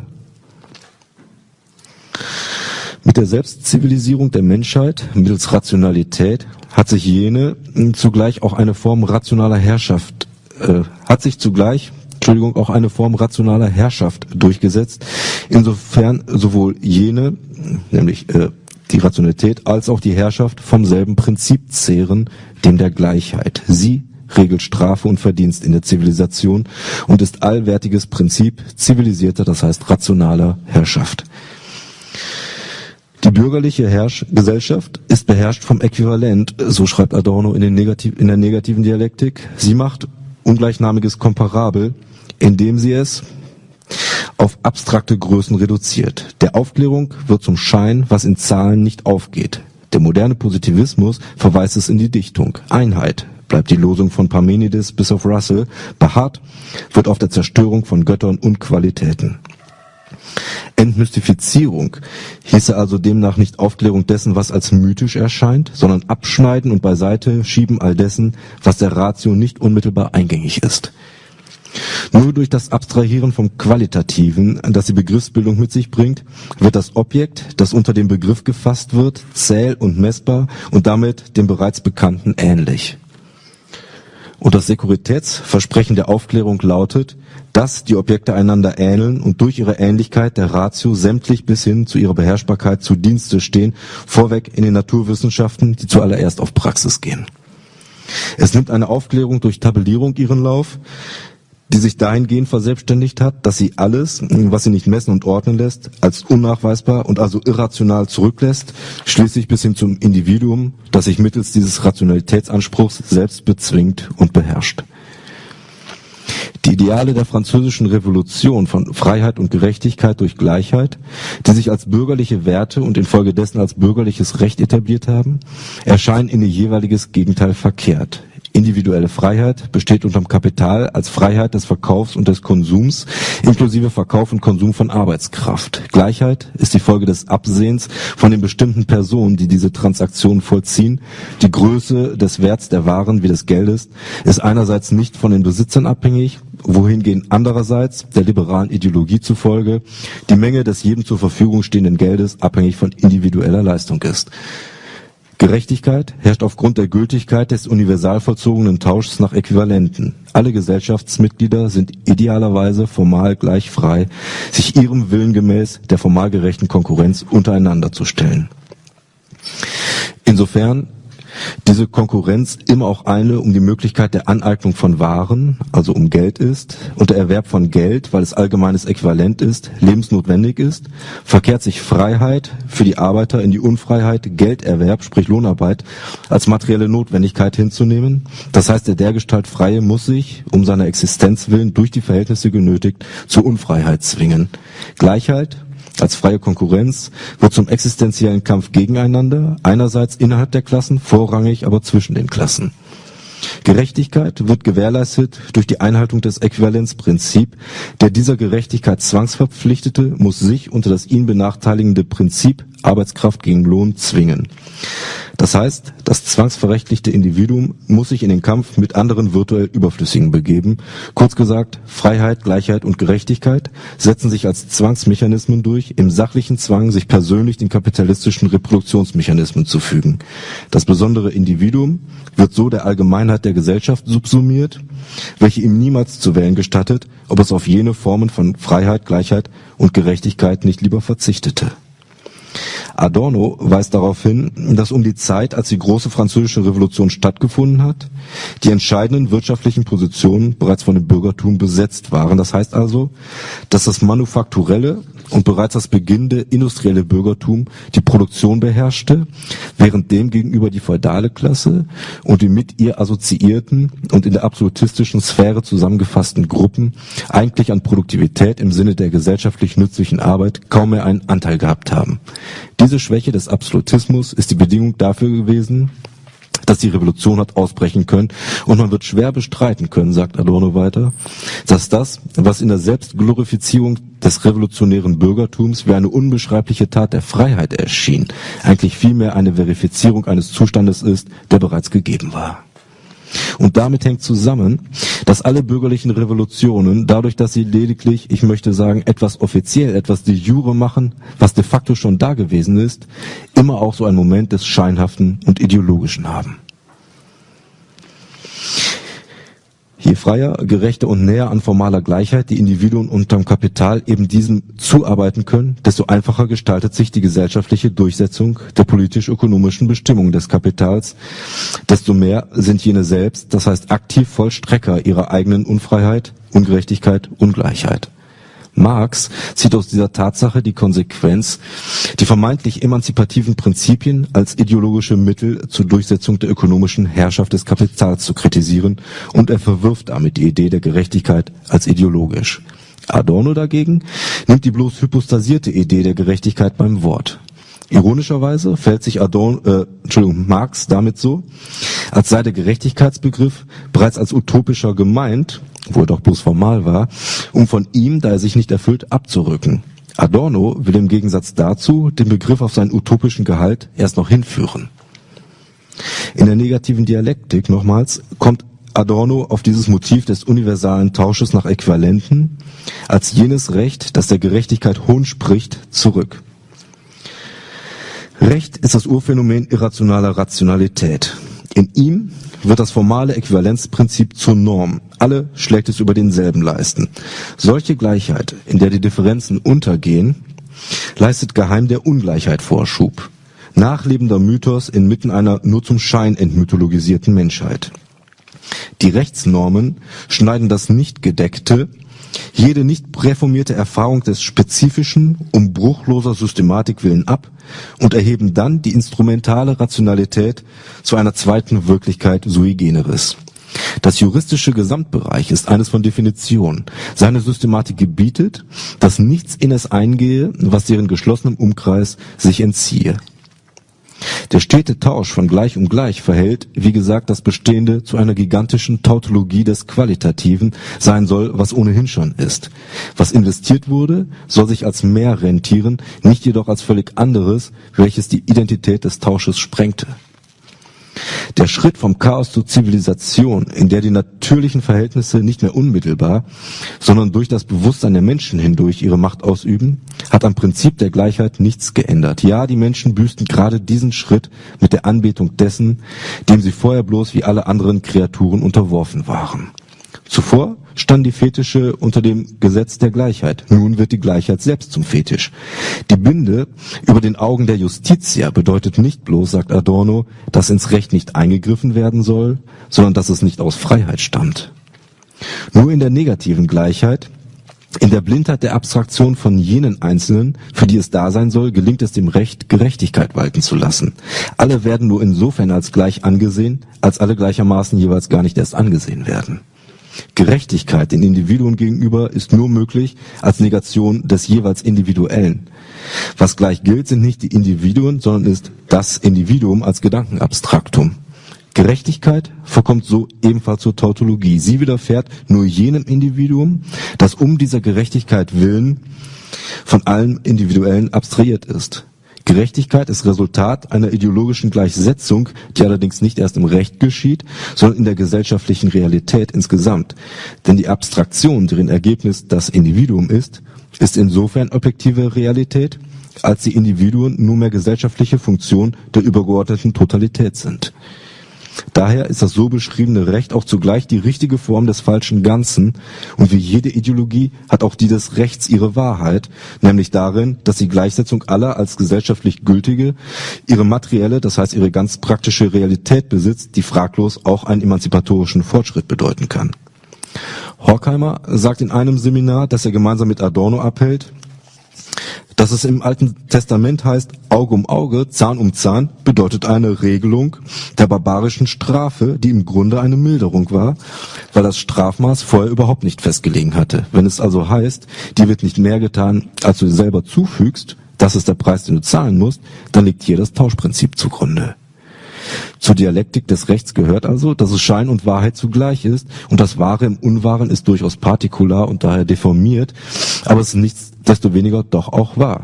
Mit der Selbstzivilisierung der Menschheit mittels Rationalität hat sich zugleich auch eine Form rationaler Herrschaft durchgesetzt, insofern sowohl jene, nämlich die Rationalität, als auch die Herrschaft vom selben Prinzip zehren, dem der Gleichheit. Sie regelt Strafe und Verdienst in der Zivilisation und ist allwärtiges Prinzip zivilisierter, das heißt rationaler Herrschaft. Die bürgerliche Gesellschaft ist beherrscht vom Äquivalent, so schreibt Adorno in der negativen Dialektik. Sie macht ungleichnamiges Komparabel, indem sie es auf abstrakte Größen reduziert. Der Aufklärung wird zum Schein, was in Zahlen nicht aufgeht. Der moderne Positivismus verweist es in die Dichtung. Einheit bleibt die Losung von Parmenides bis auf Russell. Beharrt wird auf der Zerstörung von Göttern und Qualitäten. Entmystifizierung hieße also demnach nicht Aufklärung dessen, was als mythisch erscheint, sondern Abschneiden und beiseite schieben all dessen, was der Ratio nicht unmittelbar eingängig ist. Nur durch das Abstrahieren vom Qualitativen, das die Begriffsbildung mit sich bringt, wird das Objekt, das unter dem Begriff gefasst wird, zähl- und messbar und damit dem bereits Bekannten ähnlich. Und das Sekuritätsversprechen der Aufklärung lautet, dass die Objekte einander ähneln und durch ihre Ähnlichkeit der Ratio sämtlich bis hin zu ihrer Beherrschbarkeit zu Dienste stehen, vorweg in den Naturwissenschaften, die zuallererst auf Praxis gehen. Es nimmt eine Aufklärung durch Tabellierung ihren Lauf, die sich dahingehend verselbstständigt hat, dass sie alles, was sie nicht messen und ordnen lässt, als unnachweisbar und also irrational zurücklässt, schließlich bis hin zum Individuum, das sich mittels dieses Rationalitätsanspruchs selbst bezwingt und beherrscht. Die Ideale der französischen Revolution von Freiheit und Gerechtigkeit durch Gleichheit, die sich als bürgerliche Werte und infolgedessen als bürgerliches Recht etabliert haben, erscheinen in ihr jeweiliges Gegenteil verkehrt. Individuelle Freiheit besteht unterm Kapital als Freiheit des Verkaufs und des Konsums, inklusive Verkauf und Konsum von Arbeitskraft. Gleichheit ist die Folge des Absehens von den bestimmten Personen, die diese Transaktionen vollziehen. Die Größe des Werts der Waren wie des Geldes ist einerseits nicht von den Besitzern abhängig, wohingegen andererseits der liberalen Ideologie zufolge die Menge des jedem zur Verfügung stehenden Geldes abhängig von individueller Leistung ist. Gerechtigkeit herrscht aufgrund der Gültigkeit des universal vollzogenen Tauschs nach Äquivalenten. Alle Gesellschaftsmitglieder sind idealerweise formal gleich frei, sich ihrem Willen gemäß der formal gerechten Konkurrenz untereinander zu stellen. Insofern diese Konkurrenz immer auch eine um die Möglichkeit der Aneignung von Waren, also um Geld ist, und der Erwerb von Geld, weil es allgemeines Äquivalent ist, lebensnotwendig ist, verkehrt sich Freiheit für die Arbeiter in die Unfreiheit, Gelderwerb, sprich Lohnarbeit, als materielle Notwendigkeit hinzunehmen. Das heißt, der dergestalt Freie muss sich, um seiner Existenz willen, durch die Verhältnisse genötigt, zur Unfreiheit zwingen. Gleichheit als freie Konkurrenz wird zum existenziellen Kampf gegeneinander, einerseits innerhalb der Klassen, vorrangig aber zwischen den Klassen. Gerechtigkeit wird gewährleistet durch die Einhaltung des Äquivalenzprinzips. Der dieser Gerechtigkeit Zwangsverpflichtete muss sich unter das ihn benachteiligende Prinzip Arbeitskraft gegen Lohn zwingen. Das heißt, das zwangsverrechtlichte Individuum muss sich in den Kampf mit anderen virtuell Überflüssigen begeben. Kurz gesagt, Freiheit, Gleichheit und Gerechtigkeit setzen sich als Zwangsmechanismen durch, im sachlichen Zwang, sich persönlich den kapitalistischen Reproduktionsmechanismen zu fügen. Das besondere Individuum wird so der Allgemeinheit der Gesellschaft subsumiert, welche ihm niemals zu wählen gestattet, ob es auf jene Formen von Freiheit, Gleichheit und Gerechtigkeit nicht lieber verzichtete. Adorno weist darauf hin, dass um die Zeit, als die große französische Revolution stattgefunden hat, die entscheidenden wirtschaftlichen Positionen bereits von dem Bürgertum besetzt waren. Das heißt also, dass das manufakturelle und bereits das beginnende industrielle Bürgertum die Produktion beherrschte, während dem gegenüber die feudale Klasse und die mit ihr assoziierten und in der absolutistischen Sphäre zusammengefassten Gruppen eigentlich an Produktivität im Sinne der gesellschaftlich nützlichen Arbeit kaum mehr einen Anteil gehabt haben. Diese Schwäche des Absolutismus ist die Bedingung dafür gewesen, dass die Revolution hat ausbrechen können, und man wird schwer bestreiten können, sagt Adorno weiter, dass das, was in der Selbstglorifizierung des revolutionären Bürgertums wie eine unbeschreibliche Tat der Freiheit erschien, eigentlich vielmehr eine Verifizierung eines Zustandes ist, der bereits gegeben war. Und damit hängt zusammen, dass alle bürgerlichen Revolutionen, dadurch, dass sie lediglich, ich möchte sagen, etwas offiziell, etwas de jure machen, was de facto schon da gewesen ist, immer auch so einen Moment des Scheinhaften und Ideologischen haben. Je freier, gerechter und näher an formaler Gleichheit die Individuen unterm Kapital eben diesem zuarbeiten können, desto einfacher gestaltet sich die gesellschaftliche Durchsetzung der politisch-ökonomischen Bestimmungen des Kapitals, desto mehr sind jene selbst, das heißt aktiv Vollstrecker ihrer eigenen Unfreiheit, Ungerechtigkeit, Ungleichheit. Marx zieht aus dieser Tatsache die Konsequenz, die vermeintlich emanzipativen Prinzipien als ideologische Mittel zur Durchsetzung der ökonomischen Herrschaft des Kapitals zu kritisieren, und er verwirft damit die Idee der Gerechtigkeit als ideologisch. Adorno dagegen nimmt die bloß hypostasierte Idee der Gerechtigkeit beim Wort. Ironischerweise fällt sich Marx damit so, als sei der Gerechtigkeitsbegriff bereits als utopischer gemeint, wo er doch bloß formal war, um von ihm, da er sich nicht erfüllt, abzurücken. Adorno will im Gegensatz dazu den Begriff auf seinen utopischen Gehalt erst noch hinführen. In der negativen Dialektik, nochmals, kommt Adorno auf dieses Motiv des universalen Tausches nach Äquivalenten als jenes Recht, das der Gerechtigkeit Hohn spricht, zurück. Recht ist das Urphänomen irrationaler Rationalität. In ihm wird das formale Äquivalenzprinzip zur Norm. Alle schlägt es über denselben Leisten. Solche Gleichheit, in der die Differenzen untergehen, leistet geheim der Ungleichheit Vorschub. Nachlebender Mythos inmitten einer nur zum Schein entmythologisierten Menschheit. Die Rechtsnormen schneiden das Nicht-Gedeckte, jede nicht präformierte Erfahrung des Spezifischen um bruchloser Systematik willen ab und erheben dann die instrumentale Rationalität zu einer zweiten Wirklichkeit sui generis. Das juristische Gesamtbereich ist eines von Definition. Seine Systematik gebietet, dass nichts in es eingehe, was deren geschlossenem Umkreis sich entziehe. Der stete Tausch von Gleich um Gleich verhält, wie gesagt, das Bestehende zu einer gigantischen Tautologie des Qualitativen sein soll, was ohnehin schon ist. Was investiert wurde, soll sich als mehr rentieren, nicht jedoch als völlig anderes, welches die Identität des Tausches sprengte. Der Schritt vom Chaos zur Zivilisation, in der die natürlichen Verhältnisse nicht mehr unmittelbar, sondern durch das Bewusstsein der Menschen hindurch ihre Macht ausüben, hat am Prinzip der Gleichheit nichts geändert. Ja, die Menschen büßten gerade diesen Schritt mit der Anbetung dessen, dem sie vorher bloß wie alle anderen Kreaturen unterworfen waren. Zuvor standen die Fetische unter dem Gesetz der Gleichheit. Nun wird die Gleichheit selbst zum Fetisch. Die Binde über den Augen der Justitia bedeutet nicht bloß, sagt Adorno, dass ins Recht nicht eingegriffen werden soll, sondern dass es nicht aus Freiheit stammt. Nur in der negativen Gleichheit, in der Blindheit der Abstraktion von jenen Einzelnen, für die es da sein soll, gelingt es dem Recht, Gerechtigkeit walten zu lassen. Alle werden nur insofern als gleich angesehen, als alle gleichermaßen jeweils gar nicht erst angesehen werden. Gerechtigkeit den Individuen gegenüber ist nur möglich als Negation des jeweils Individuellen. Was gleich gilt, sind nicht die Individuen, sondern ist das Individuum als Gedankenabstraktum. Gerechtigkeit verkommt so ebenfalls zur Tautologie. Sie widerfährt nur jenem Individuum, das um dieser Gerechtigkeit willen von allem Individuellen abstrahiert ist. Gerechtigkeit ist Resultat einer ideologischen Gleichsetzung, die allerdings nicht erst im Recht geschieht, sondern in der gesellschaftlichen Realität insgesamt. Denn die Abstraktion, deren Ergebnis das Individuum ist insofern objektive Realität, als die Individuen nur mehr gesellschaftliche Funktion der übergeordneten Totalität sind. Daher ist das so beschriebene Recht auch zugleich die richtige Form des falschen Ganzen, und wie jede Ideologie hat auch die des Rechts ihre Wahrheit, nämlich darin, dass die Gleichsetzung aller als gesellschaftlich gültige ihre materielle, das heißt ihre ganz praktische Realität besitzt, die fraglos auch einen emanzipatorischen Fortschritt bedeuten kann. Horkheimer sagt in einem Seminar, das er gemeinsam mit Adorno abhält, dass es im Alten Testament heißt, Auge um Auge, Zahn um Zahn, bedeutet eine Regelung der barbarischen Strafe, die im Grunde eine Milderung war, weil das Strafmaß vorher überhaupt nicht festgelegen hatte. Wenn es also heißt, dir wird nicht mehr getan, als du dir selber zufügst, das ist der Preis, den du zahlen musst, dann liegt hier das Tauschprinzip zugrunde. Zur Dialektik des Rechts gehört also, dass es Schein und Wahrheit zugleich ist, und das Wahre im Unwahren ist durchaus partikular und daher deformiert, aber es ist nichtsdestoweniger doch auch wahr.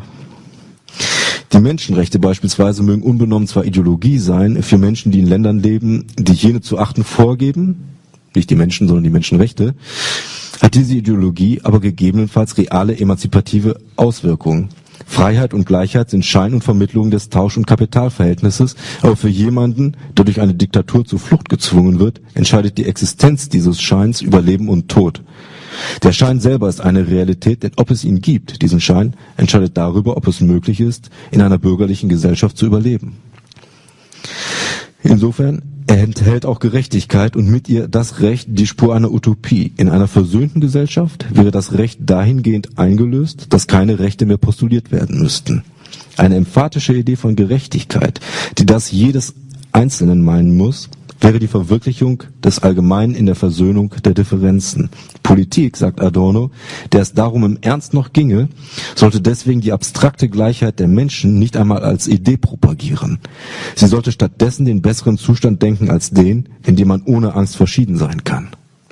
Die Menschenrechte beispielsweise mögen unbenommen zwar Ideologie sein, für Menschen, die in Ländern leben, die jene zu achten vorgeben, nicht die Menschen, sondern die Menschenrechte, hat diese Ideologie aber gegebenenfalls reale emanzipative Auswirkungen. Freiheit und Gleichheit sind Schein und Vermittlung des Tausch- und Kapitalverhältnisses, aber für jemanden, der durch eine Diktatur zur Flucht gezwungen wird, entscheidet die Existenz dieses Scheins über Leben und Tod. Der Schein selber ist eine Realität, denn ob es ihn gibt, diesen Schein, entscheidet darüber, ob es möglich ist, in einer bürgerlichen Gesellschaft zu überleben. Insofern enthält auch Gerechtigkeit und mit ihr das Recht die Spur einer Utopie. In einer versöhnten Gesellschaft wäre das Recht dahingehend eingelöst, dass keine Rechte mehr postuliert werden müssten. Eine emphatische Idee von Gerechtigkeit, die das jedes Einzelnen meinen muss, wäre die Verwirklichung des Allgemeinen in der Versöhnung der Differenzen. Politik, sagt Adorno, der es darum im Ernst noch ginge, sollte deswegen die abstrakte Gleichheit der Menschen nicht einmal als Idee propagieren. Sie sollte stattdessen den besseren Zustand denken als den, in dem man ohne Angst verschieden sein kann.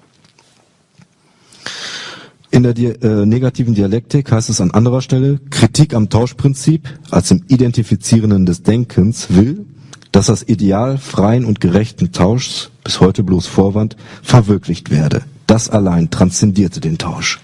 In der negativen Dialektik heißt es an anderer Stelle, Kritik am Tauschprinzip als im Identifizierenden des Denkens will, dass das Ideal freien und gerechten Tauschs, bis heute bloß Vorwand, verwirklicht werde. Das allein transzendierte den Tausch.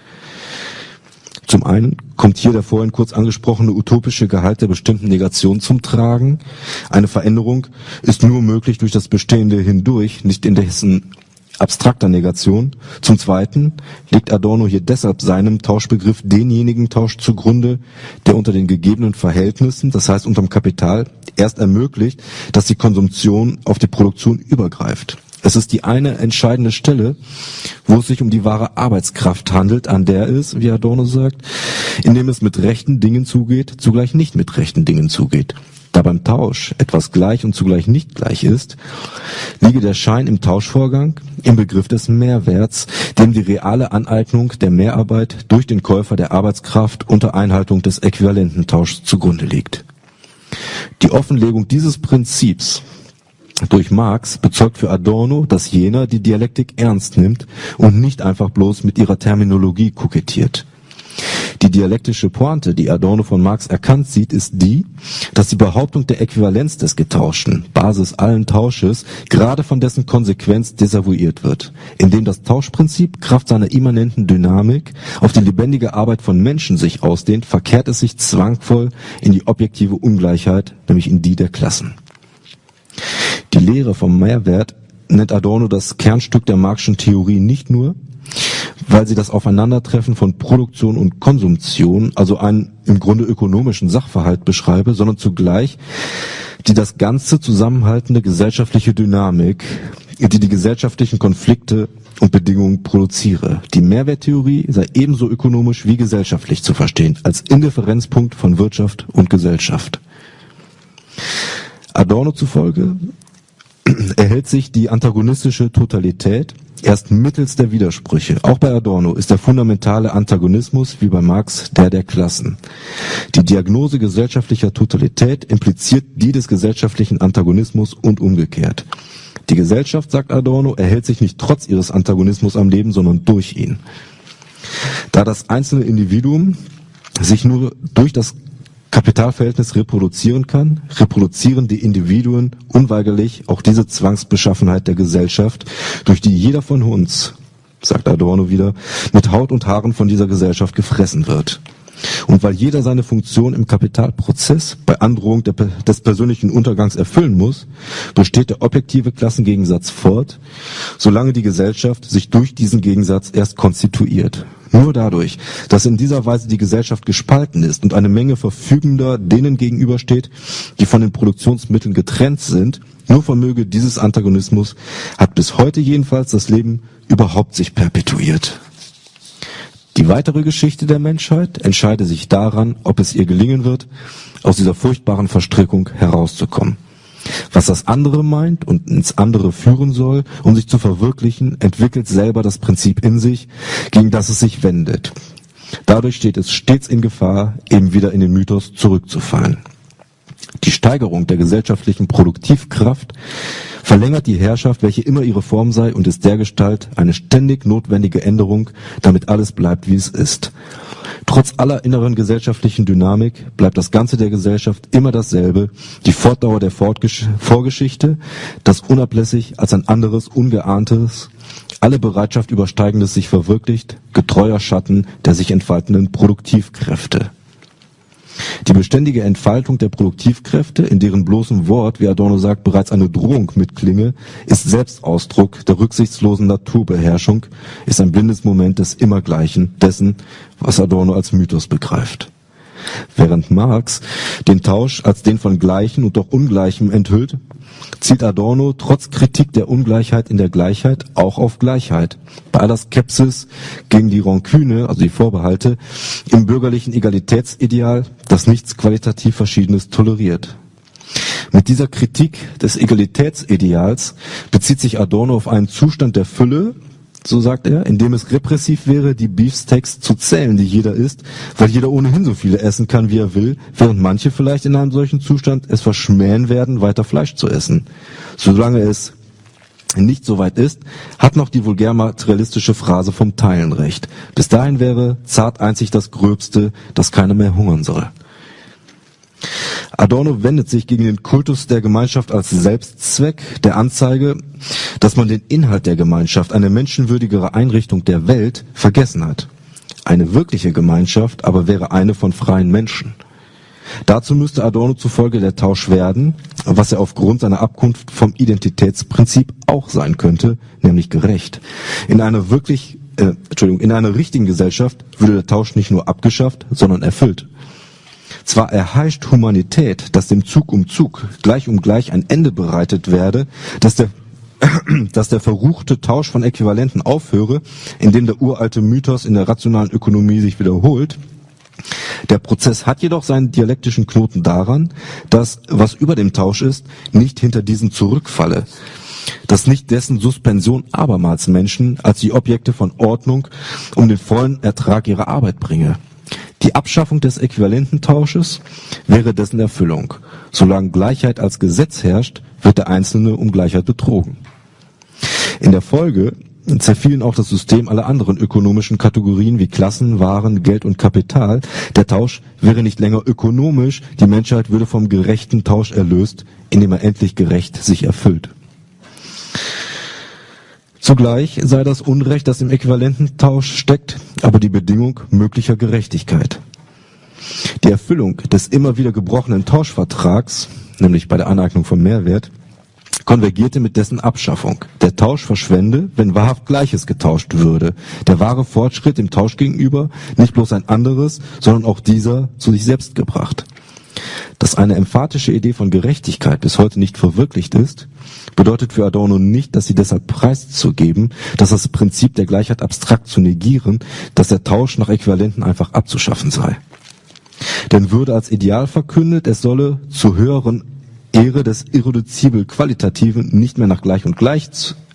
Zum einen kommt hier der vorhin kurz angesprochene utopische Gehalt der bestimmten Negation zum Tragen. Eine Veränderung ist nur möglich durch das Bestehende hindurch, nicht in dessen abstrakter Negation. Zum Zweiten legt Adorno hier deshalb seinem Tauschbegriff denjenigen Tausch zugrunde, der unter den gegebenen Verhältnissen, das heißt unterm Kapital, erst ermöglicht, dass die Konsumtion auf die Produktion übergreift. Es ist die eine entscheidende Stelle, wo es sich um die wahre Arbeitskraft handelt, an der es, wie Adorno sagt, indem es mit rechten Dingen zugeht, zugleich nicht mit rechten Dingen zugeht. Da beim Tausch etwas gleich und zugleich nicht gleich ist, liege der Schein im Tauschvorgang, im Begriff des Mehrwerts, dem die reale Aneignung der Mehrarbeit durch den Käufer der Arbeitskraft unter Einhaltung des Äquivalententauschs zugrunde liegt. Die Offenlegung dieses Prinzips durch Marx bezeugt für Adorno, dass jener die Dialektik ernst nimmt und nicht einfach bloß mit ihrer Terminologie kokettiert. Die dialektische Pointe, die Adorno von Marx erkannt sieht, ist die, dass die Behauptung der Äquivalenz des Getauschten, Basis allen Tausches, gerade von dessen Konsequenz desavouiert wird, indem das Tauschprinzip Kraft seiner immanenten Dynamik auf die lebendige Arbeit von Menschen sich ausdehnt, verkehrt es sich zwangvoll in die objektive Ungleichheit, nämlich in die der Klassen. Die Lehre vom Mehrwert nennt Adorno das Kernstück der Marxischen Theorie nicht nur, weil sie das Aufeinandertreffen von Produktion und Konsumtion, also einen im Grunde ökonomischen Sachverhalt beschreibe, sondern zugleich die das ganze zusammenhaltende gesellschaftliche Dynamik, die gesellschaftlichen Konflikte und Bedingungen produziere. Die Mehrwerttheorie sei ebenso ökonomisch wie gesellschaftlich zu verstehen, als Indifferenzpunkt von Wirtschaft und Gesellschaft. Adorno zufolge erhält sich die antagonistische Totalität erst mittels der Widersprüche. Auch bei Adorno ist der fundamentale Antagonismus wie bei Marx der Klassen. Die Diagnose gesellschaftlicher Totalität impliziert die des gesellschaftlichen Antagonismus und umgekehrt. Die Gesellschaft, sagt Adorno, erhält sich nicht trotz ihres Antagonismus am Leben, sondern durch ihn. Da das einzelne Individuum sich nur durch das Kapitalverhältnis reproduzieren kann, reproduzieren die Individuen unweigerlich auch diese Zwangsbeschaffenheit der Gesellschaft, durch die jeder von uns, sagt Adorno wieder, mit Haut und Haaren von dieser Gesellschaft gefressen wird. Und weil jeder seine Funktion im Kapitalprozess bei Androhung des persönlichen Untergangs erfüllen muss, besteht der objektive Klassengegensatz fort, solange die Gesellschaft sich durch diesen Gegensatz erst konstituiert. Nur dadurch, dass in dieser Weise die Gesellschaft gespalten ist und eine Menge Verfügender denen gegenübersteht, die von den Produktionsmitteln getrennt sind, nur vermöge dieses Antagonismus, hat bis heute jedenfalls das Leben überhaupt sich perpetuiert. Die weitere Geschichte der Menschheit entscheide sich daran, ob es ihr gelingen wird, aus dieser furchtbaren Verstrickung herauszukommen. Was das andere meint und ins andere führen soll, um sich zu verwirklichen, entwickelt selber das Prinzip in sich, gegen das es sich wendet. Dadurch steht es stets in Gefahr, eben wieder in den Mythos zurückzufallen. Die Steigerung der gesellschaftlichen Produktivkraft verlängert die Herrschaft, welche immer ihre Form sei, und ist dergestalt eine ständig notwendige Änderung, damit alles bleibt, wie es ist. Trotz aller inneren gesellschaftlichen Dynamik bleibt das Ganze der Gesellschaft immer dasselbe, die Fortdauer der Vorgeschichte, das unablässig als ein anderes, ungeahntes, alle Bereitschaft übersteigendes sich verwirklicht, getreuer Schatten der sich entfaltenden Produktivkräfte. Die beständige Entfaltung der Produktivkräfte, in deren bloßem Wort, wie Adorno sagt, bereits eine Drohung mitklinge, ist Selbstausdruck der rücksichtslosen Naturbeherrschung, ist ein blindes Moment des Immergleichen, dessen, was Adorno als Mythos begreift. Während Marx den Tausch als den von Gleichen und doch Ungleichem enthüllt, zielt Adorno trotz Kritik der Ungleichheit in der Gleichheit auch auf Gleichheit. Bei aller Skepsis gegen die Ranküne, also die Vorbehalte, im bürgerlichen Egalitätsideal, das nichts qualitativ Verschiedenes toleriert. Mit dieser Kritik des Egalitätsideals bezieht sich Adorno auf einen Zustand der Fülle, so sagt er, in dem es repressiv wäre, die Beefsteaks zu zählen, die jeder isst, weil jeder ohnehin so viele essen kann, wie er will, während manche vielleicht in einem solchen Zustand es verschmähen werden, weiter Fleisch zu essen. Solange es nicht so weit ist, hat noch die vulgär materialistische Phrase vom Teilen recht. Bis dahin wäre zart einzig das Gröbste, dass keiner mehr hungern soll. Adorno wendet sich gegen den Kultus der Gemeinschaft als Selbstzweck, der Anzeige, dass man den Inhalt der Gemeinschaft, eine menschenwürdigere Einrichtung der Welt, vergessen hat. Eine wirkliche Gemeinschaft aber wäre eine von freien Menschen. Dazu müsste Adorno zufolge der Tausch werden, was er aufgrund seiner Abkunft vom Identitätsprinzip auch sein könnte, nämlich gerecht. In einer richtigen Gesellschaft würde der Tausch nicht nur abgeschafft, sondern erfüllt. Zwar erheischt Humanität, dass dem Zug um Zug, gleich um gleich ein Ende bereitet werde, dass der verruchte Tausch von Äquivalenten aufhöre, indem der uralte Mythos in der rationalen Ökonomie sich wiederholt. Der Prozess hat jedoch seinen dialektischen Knoten daran, dass, was über dem Tausch ist, nicht hinter diesen zurückfalle, dass nicht dessen Suspension abermals Menschen als die Objekte von Ordnung um den vollen Ertrag ihrer Arbeit bringe. Die Abschaffung des Äquivalententausches wäre dessen Erfüllung. Solange Gleichheit als Gesetz herrscht, wird der Einzelne um Gleichheit betrogen. In der Folge zerfielen auch das System aller anderen ökonomischen Kategorien wie Klassen, Waren, Geld und Kapital. Der Tausch wäre nicht länger ökonomisch, die Menschheit würde vom gerechten Tausch erlöst, indem er endlich gerecht sich erfüllt. Zugleich sei das Unrecht, das im Äquivalententausch steckt, aber die Bedingung möglicher Gerechtigkeit. Die Erfüllung des immer wieder gebrochenen Tauschvertrags, nämlich bei der Aneignung von Mehrwert, konvergierte mit dessen Abschaffung. Der Tausch verschwände, wenn wahrhaft Gleiches getauscht würde. Der wahre Fortschritt dem Tausch gegenüber nicht bloß ein anderes, sondern auch dieser zu sich selbst gebracht. Dass eine emphatische Idee von Gerechtigkeit bis heute nicht verwirklicht ist, bedeutet für Adorno nicht, dass sie deshalb preiszugeben, dass das Prinzip der Gleichheit abstrakt zu negieren, dass der Tausch nach Äquivalenten einfach abzuschaffen sei. Denn würde als Ideal verkündet, es solle zur höheren Ehre des irreduzibel Qualitativen nicht mehr nach Gleich und Gleich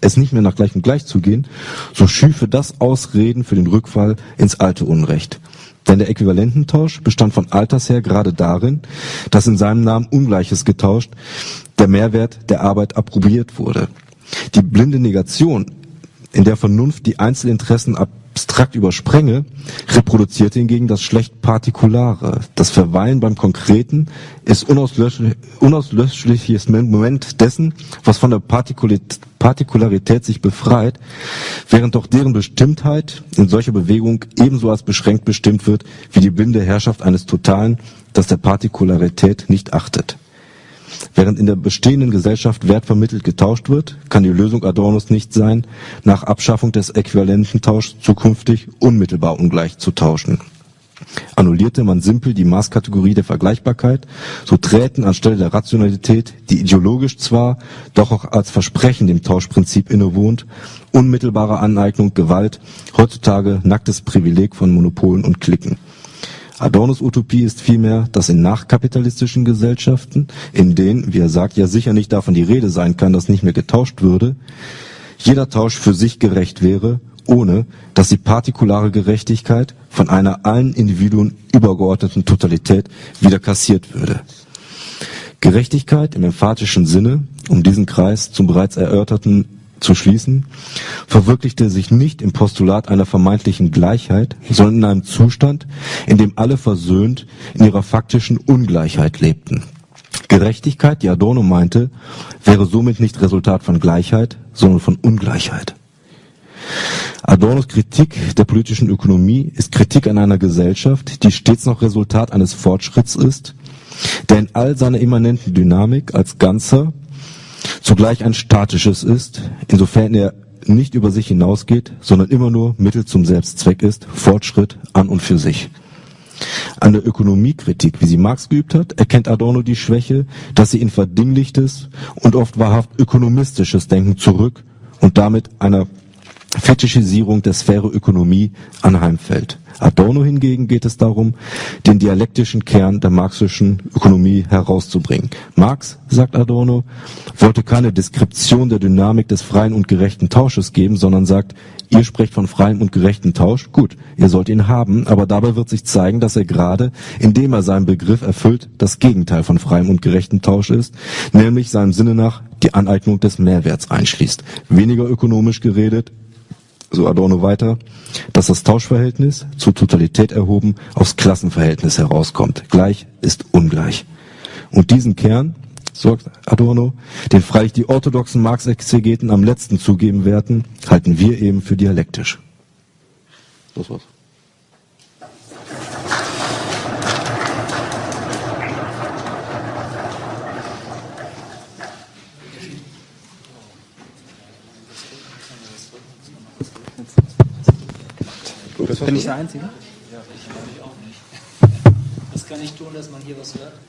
zu gehen, so schüfe das Ausreden für den Rückfall ins alte Unrecht. Denn der Äquivalententausch bestand von alters her gerade darin, dass in seinem Namen Ungleiches getauscht, der Mehrwert der Arbeit approbiert wurde. Die blinde Negation, in der Vernunft die Einzelinteressen abstrakt übersprenge, reproduziert hingegen das schlecht Partikulare. Das Verweilen beim Konkreten ist unauslöschliches Moment dessen, was von der Partikularität sich befreit, während doch deren Bestimmtheit in solcher Bewegung ebenso als beschränkt bestimmt wird, wie die blinde Herrschaft eines Totalen, das der Partikularität nicht achtet. Während in der bestehenden Gesellschaft Wert vermittelt getauscht wird, kann die Lösung Adornos nicht sein, nach Abschaffung des Äquivalententauschs zukünftig unmittelbar ungleich zu tauschen. Annullierte man simpel die Maßkategorie der Vergleichbarkeit, so träten anstelle der Rationalität, die ideologisch zwar, doch auch als Versprechen dem Tauschprinzip innewohnt, unmittelbare Aneignung, Gewalt, heutzutage nacktes Privileg von Monopolen und Cliquen. Adornos Utopie ist vielmehr, dass in nachkapitalistischen Gesellschaften, in denen, wie er sagt, ja sicher nicht davon die Rede sein kann, dass nicht mehr getauscht würde, jeder Tausch für sich gerecht wäre, ohne dass die partikulare Gerechtigkeit von einer allen Individuen übergeordneten Totalität wieder kassiert würde. Gerechtigkeit im emphatischen Sinne, um diesen Kreis zum bereits Erörterten zu schließen, verwirklichte sich nicht im Postulat einer vermeintlichen Gleichheit, sondern in einem Zustand, in dem alle versöhnt in ihrer faktischen Ungleichheit lebten. Gerechtigkeit, die Adorno meinte, wäre somit nicht Resultat von Gleichheit, sondern von Ungleichheit. Adornos Kritik der politischen Ökonomie ist Kritik an einer Gesellschaft, die stets noch Resultat eines Fortschritts ist, der in all seiner immanenten Dynamik als Ganzer zugleich ein statisches ist, insofern er nicht über sich hinausgeht, sondern immer nur Mittel zum Selbstzweck ist, Fortschritt an und für sich. An der Ökonomiekritik, wie sie Marx geübt hat, erkennt Adorno die Schwäche, dass sie in verdinglichtes und oft wahrhaft ökonomistisches Denken zurück und damit einer Fetischisierung der Sphäre Ökonomie anheimfällt. Adorno hingegen geht es darum, den dialektischen Kern der marxischen Ökonomie herauszubringen. Marx, sagt Adorno, wollte keine Deskription der Dynamik des freien und gerechten Tausches geben, sondern sagt, ihr sprecht von freiem und gerechten Tausch, gut, ihr sollt ihn haben, aber dabei wird sich zeigen, dass er gerade, indem er seinen Begriff erfüllt, das Gegenteil von freiem und gerechten Tausch ist, nämlich seinem Sinne nach die Aneignung des Mehrwerts einschließt. Weniger ökonomisch geredet, so Adorno weiter, dass das Tauschverhältnis zur Totalität erhoben aufs Klassenverhältnis herauskommt. Gleich ist ungleich. Und diesen Kern, sagt Adorno, den freilich die orthodoxen Marx-Exegeten am letzten zugeben werden, halten wir eben für dialektisch. Das war's. Bin ich der Einzige? Ja, ich auch nicht. Was kann ich tun, dass man hier was hört?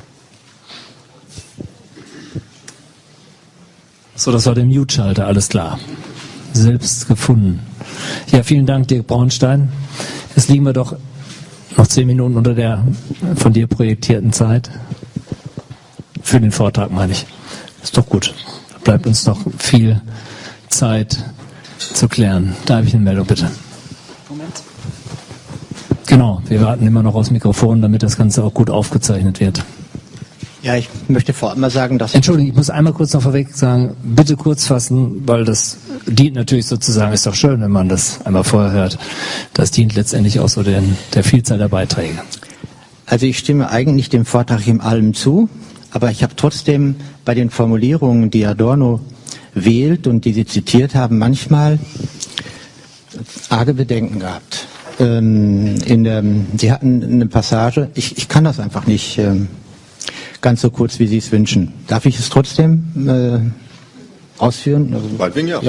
So, das war der Mute-Schalter, alles klar. Selbst gefunden. Ja, vielen Dank, Dirk Braunstein. Jetzt liegen wir doch noch 10 Minuten unter der von dir projektierten Zeit. Für den Vortrag, meine ich. Ist doch gut. Da bleibt uns noch viel Zeit zu klären. Da habe ich eine Meldung, bitte. Moment. Genau, wir warten immer noch aufs Mikrofon, damit das Ganze auch gut aufgezeichnet wird. Ja, ich möchte vorab mal sagen, dass... Entschuldigung, ich muss einmal kurz noch vorweg sagen, bitte kurz fassen, weil das dient natürlich sozusagen, ist doch schön, wenn man das einmal vorher hört. Das dient letztendlich auch so der Vielzahl der Beiträge. Also ich stimme eigentlich dem Vortrag in allem zu, aber ich habe trotzdem bei den Formulierungen, die Adorno wählt und die Sie zitiert haben, manchmal arge Bedenken gehabt. Sie hatten eine Passage, ich kann das einfach nicht ganz so kurz, wie Sie es wünschen. Darf ich es trotzdem ausführen? Baldwin, ja.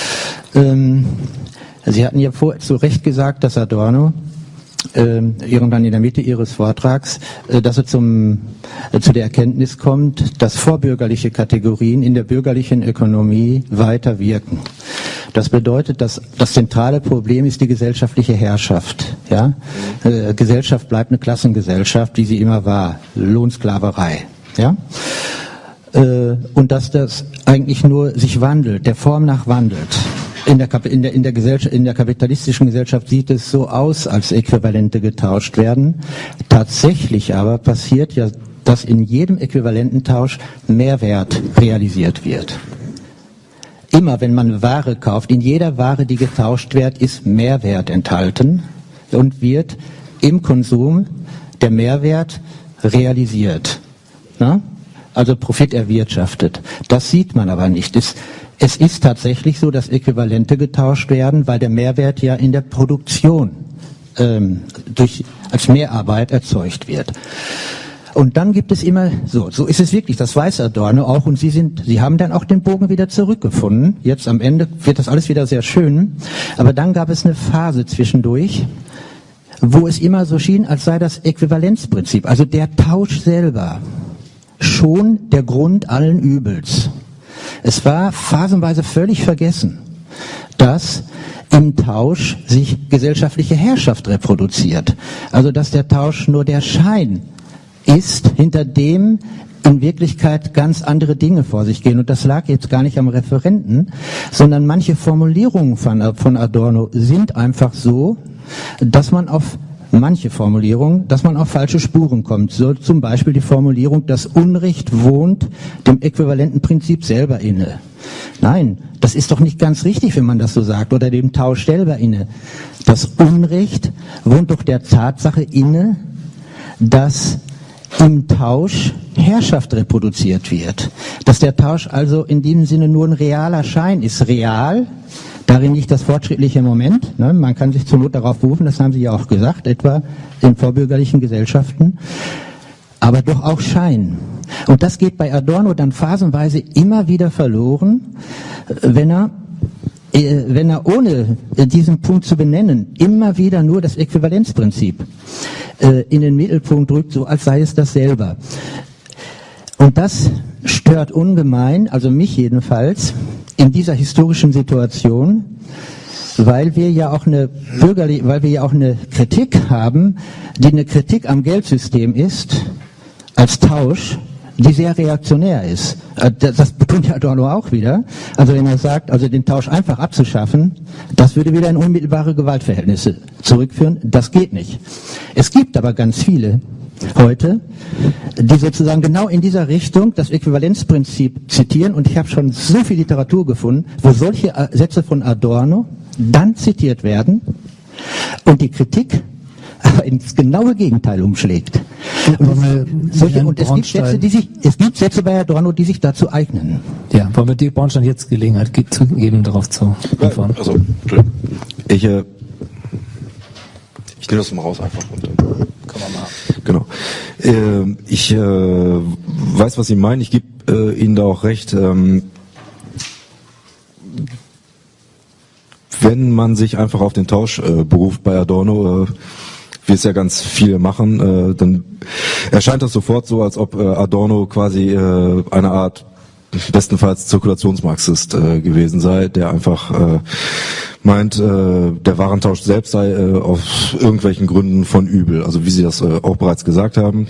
Sie hatten ja zu Recht gesagt, dass Adorno irgendwann in der Mitte Ihres Vortrags, dass er zu der Erkenntnis kommt, dass vorbürgerliche Kategorien in der bürgerlichen Ökonomie weiter wirken. Das bedeutet, dass das zentrale Problem ist die gesellschaftliche Herrschaft. Ja? Gesellschaft bleibt eine Klassengesellschaft, wie sie immer war. Lohnsklaverei. Ja? Und dass das eigentlich nur sich wandelt, der Form nach wandelt. In der kapitalistischen Gesellschaft sieht es so aus, als Äquivalente getauscht werden. Tatsächlich aber passiert ja, dass in jedem Äquivalententausch Mehrwert realisiert wird. Immer wenn man Ware kauft, in jeder Ware, die getauscht wird, ist Mehrwert enthalten und wird im Konsum der Mehrwert realisiert. Na? Also Profit erwirtschaftet. Das sieht man aber nicht. Es ist tatsächlich so, dass Äquivalente getauscht werden, weil der Mehrwert ja in der Produktion als Mehrarbeit erzeugt wird. Und dann gibt es immer, so ist es wirklich, das weiß Adorno auch, und Sie haben dann auch den Bogen wieder zurückgefunden. Jetzt am Ende wird das alles wieder sehr schön. Aber dann gab es eine Phase zwischendurch, wo es immer so schien, als sei das Äquivalenzprinzip, also der Tausch selber, schon der Grund allen Übels. Es war phasenweise völlig vergessen, dass im Tausch sich gesellschaftliche Herrschaft reproduziert. Also dass der Tausch nur der Schein ist, hinter dem in Wirklichkeit ganz andere Dinge vor sich gehen. Und das lag jetzt gar nicht am Referenten, sondern manche Formulierungen von Adorno sind einfach so, dass man auf falsche Spuren kommt. So zum Beispiel die Formulierung, das Unrecht wohnt dem Äquivalentenprinzip selber inne. Nein, das ist doch nicht ganz richtig, wenn man das so sagt, oder dem Tausch selber inne. Das Unrecht wohnt doch der Tatsache inne, dass im Tausch Herrschaft reproduziert wird. Dass der Tausch also in diesem Sinne nur ein realer Schein ist. Real, darin liegt das fortschrittliche Moment. Ne? Man kann sich zur Not darauf berufen, das haben Sie ja auch gesagt, etwa in vorbürgerlichen Gesellschaften. Aber doch auch Schein. Und das geht bei Adorno dann phasenweise immer wieder verloren, wenn er ohne diesen Punkt zu benennen, immer wieder nur das Äquivalenzprinzip in den Mittelpunkt rückt, so als sei es das selber. Und das stört ungemein, also mich jedenfalls, in dieser historischen Situation, weil wir ja auch eine Kritik haben, die eine Kritik am Geldsystem ist, als Tausch, die sehr reaktionär ist. Das betont ja Adorno auch wieder. Also wenn er sagt, also den Tausch einfach abzuschaffen, das würde wieder in unmittelbare Gewaltverhältnisse zurückführen. Das geht nicht. Es gibt aber ganz viele heute, die sozusagen genau in dieser Richtung das Äquivalenzprinzip zitieren. Und ich habe schon so viel Literatur gefunden, wo solche Sätze von Adorno dann zitiert werden und die Kritik aber ins genaue Gegenteil umschlägt. Und es gibt Sätze bei Adorno, die sich dazu eignen. Ja, wollen wir Dirk Bornstein jetzt Gelegenheit geben, darauf zu antworten? Also, ich nehme das mal raus einfach. Und dann kann man mal. Genau. Ich weiß, was Sie meinen. Ich gebe Ihnen da auch recht. Wenn man sich einfach auf den Tausch beruft bei Adorno, wie es ja ganz viele machen, dann erscheint das sofort so, als ob Adorno quasi eine Art bestenfalls Zirkulationsmarxist gewesen sei, der einfach meint, der Warentausch selbst sei aus irgendwelchen Gründen von übel. Also wie Sie das auch bereits gesagt haben,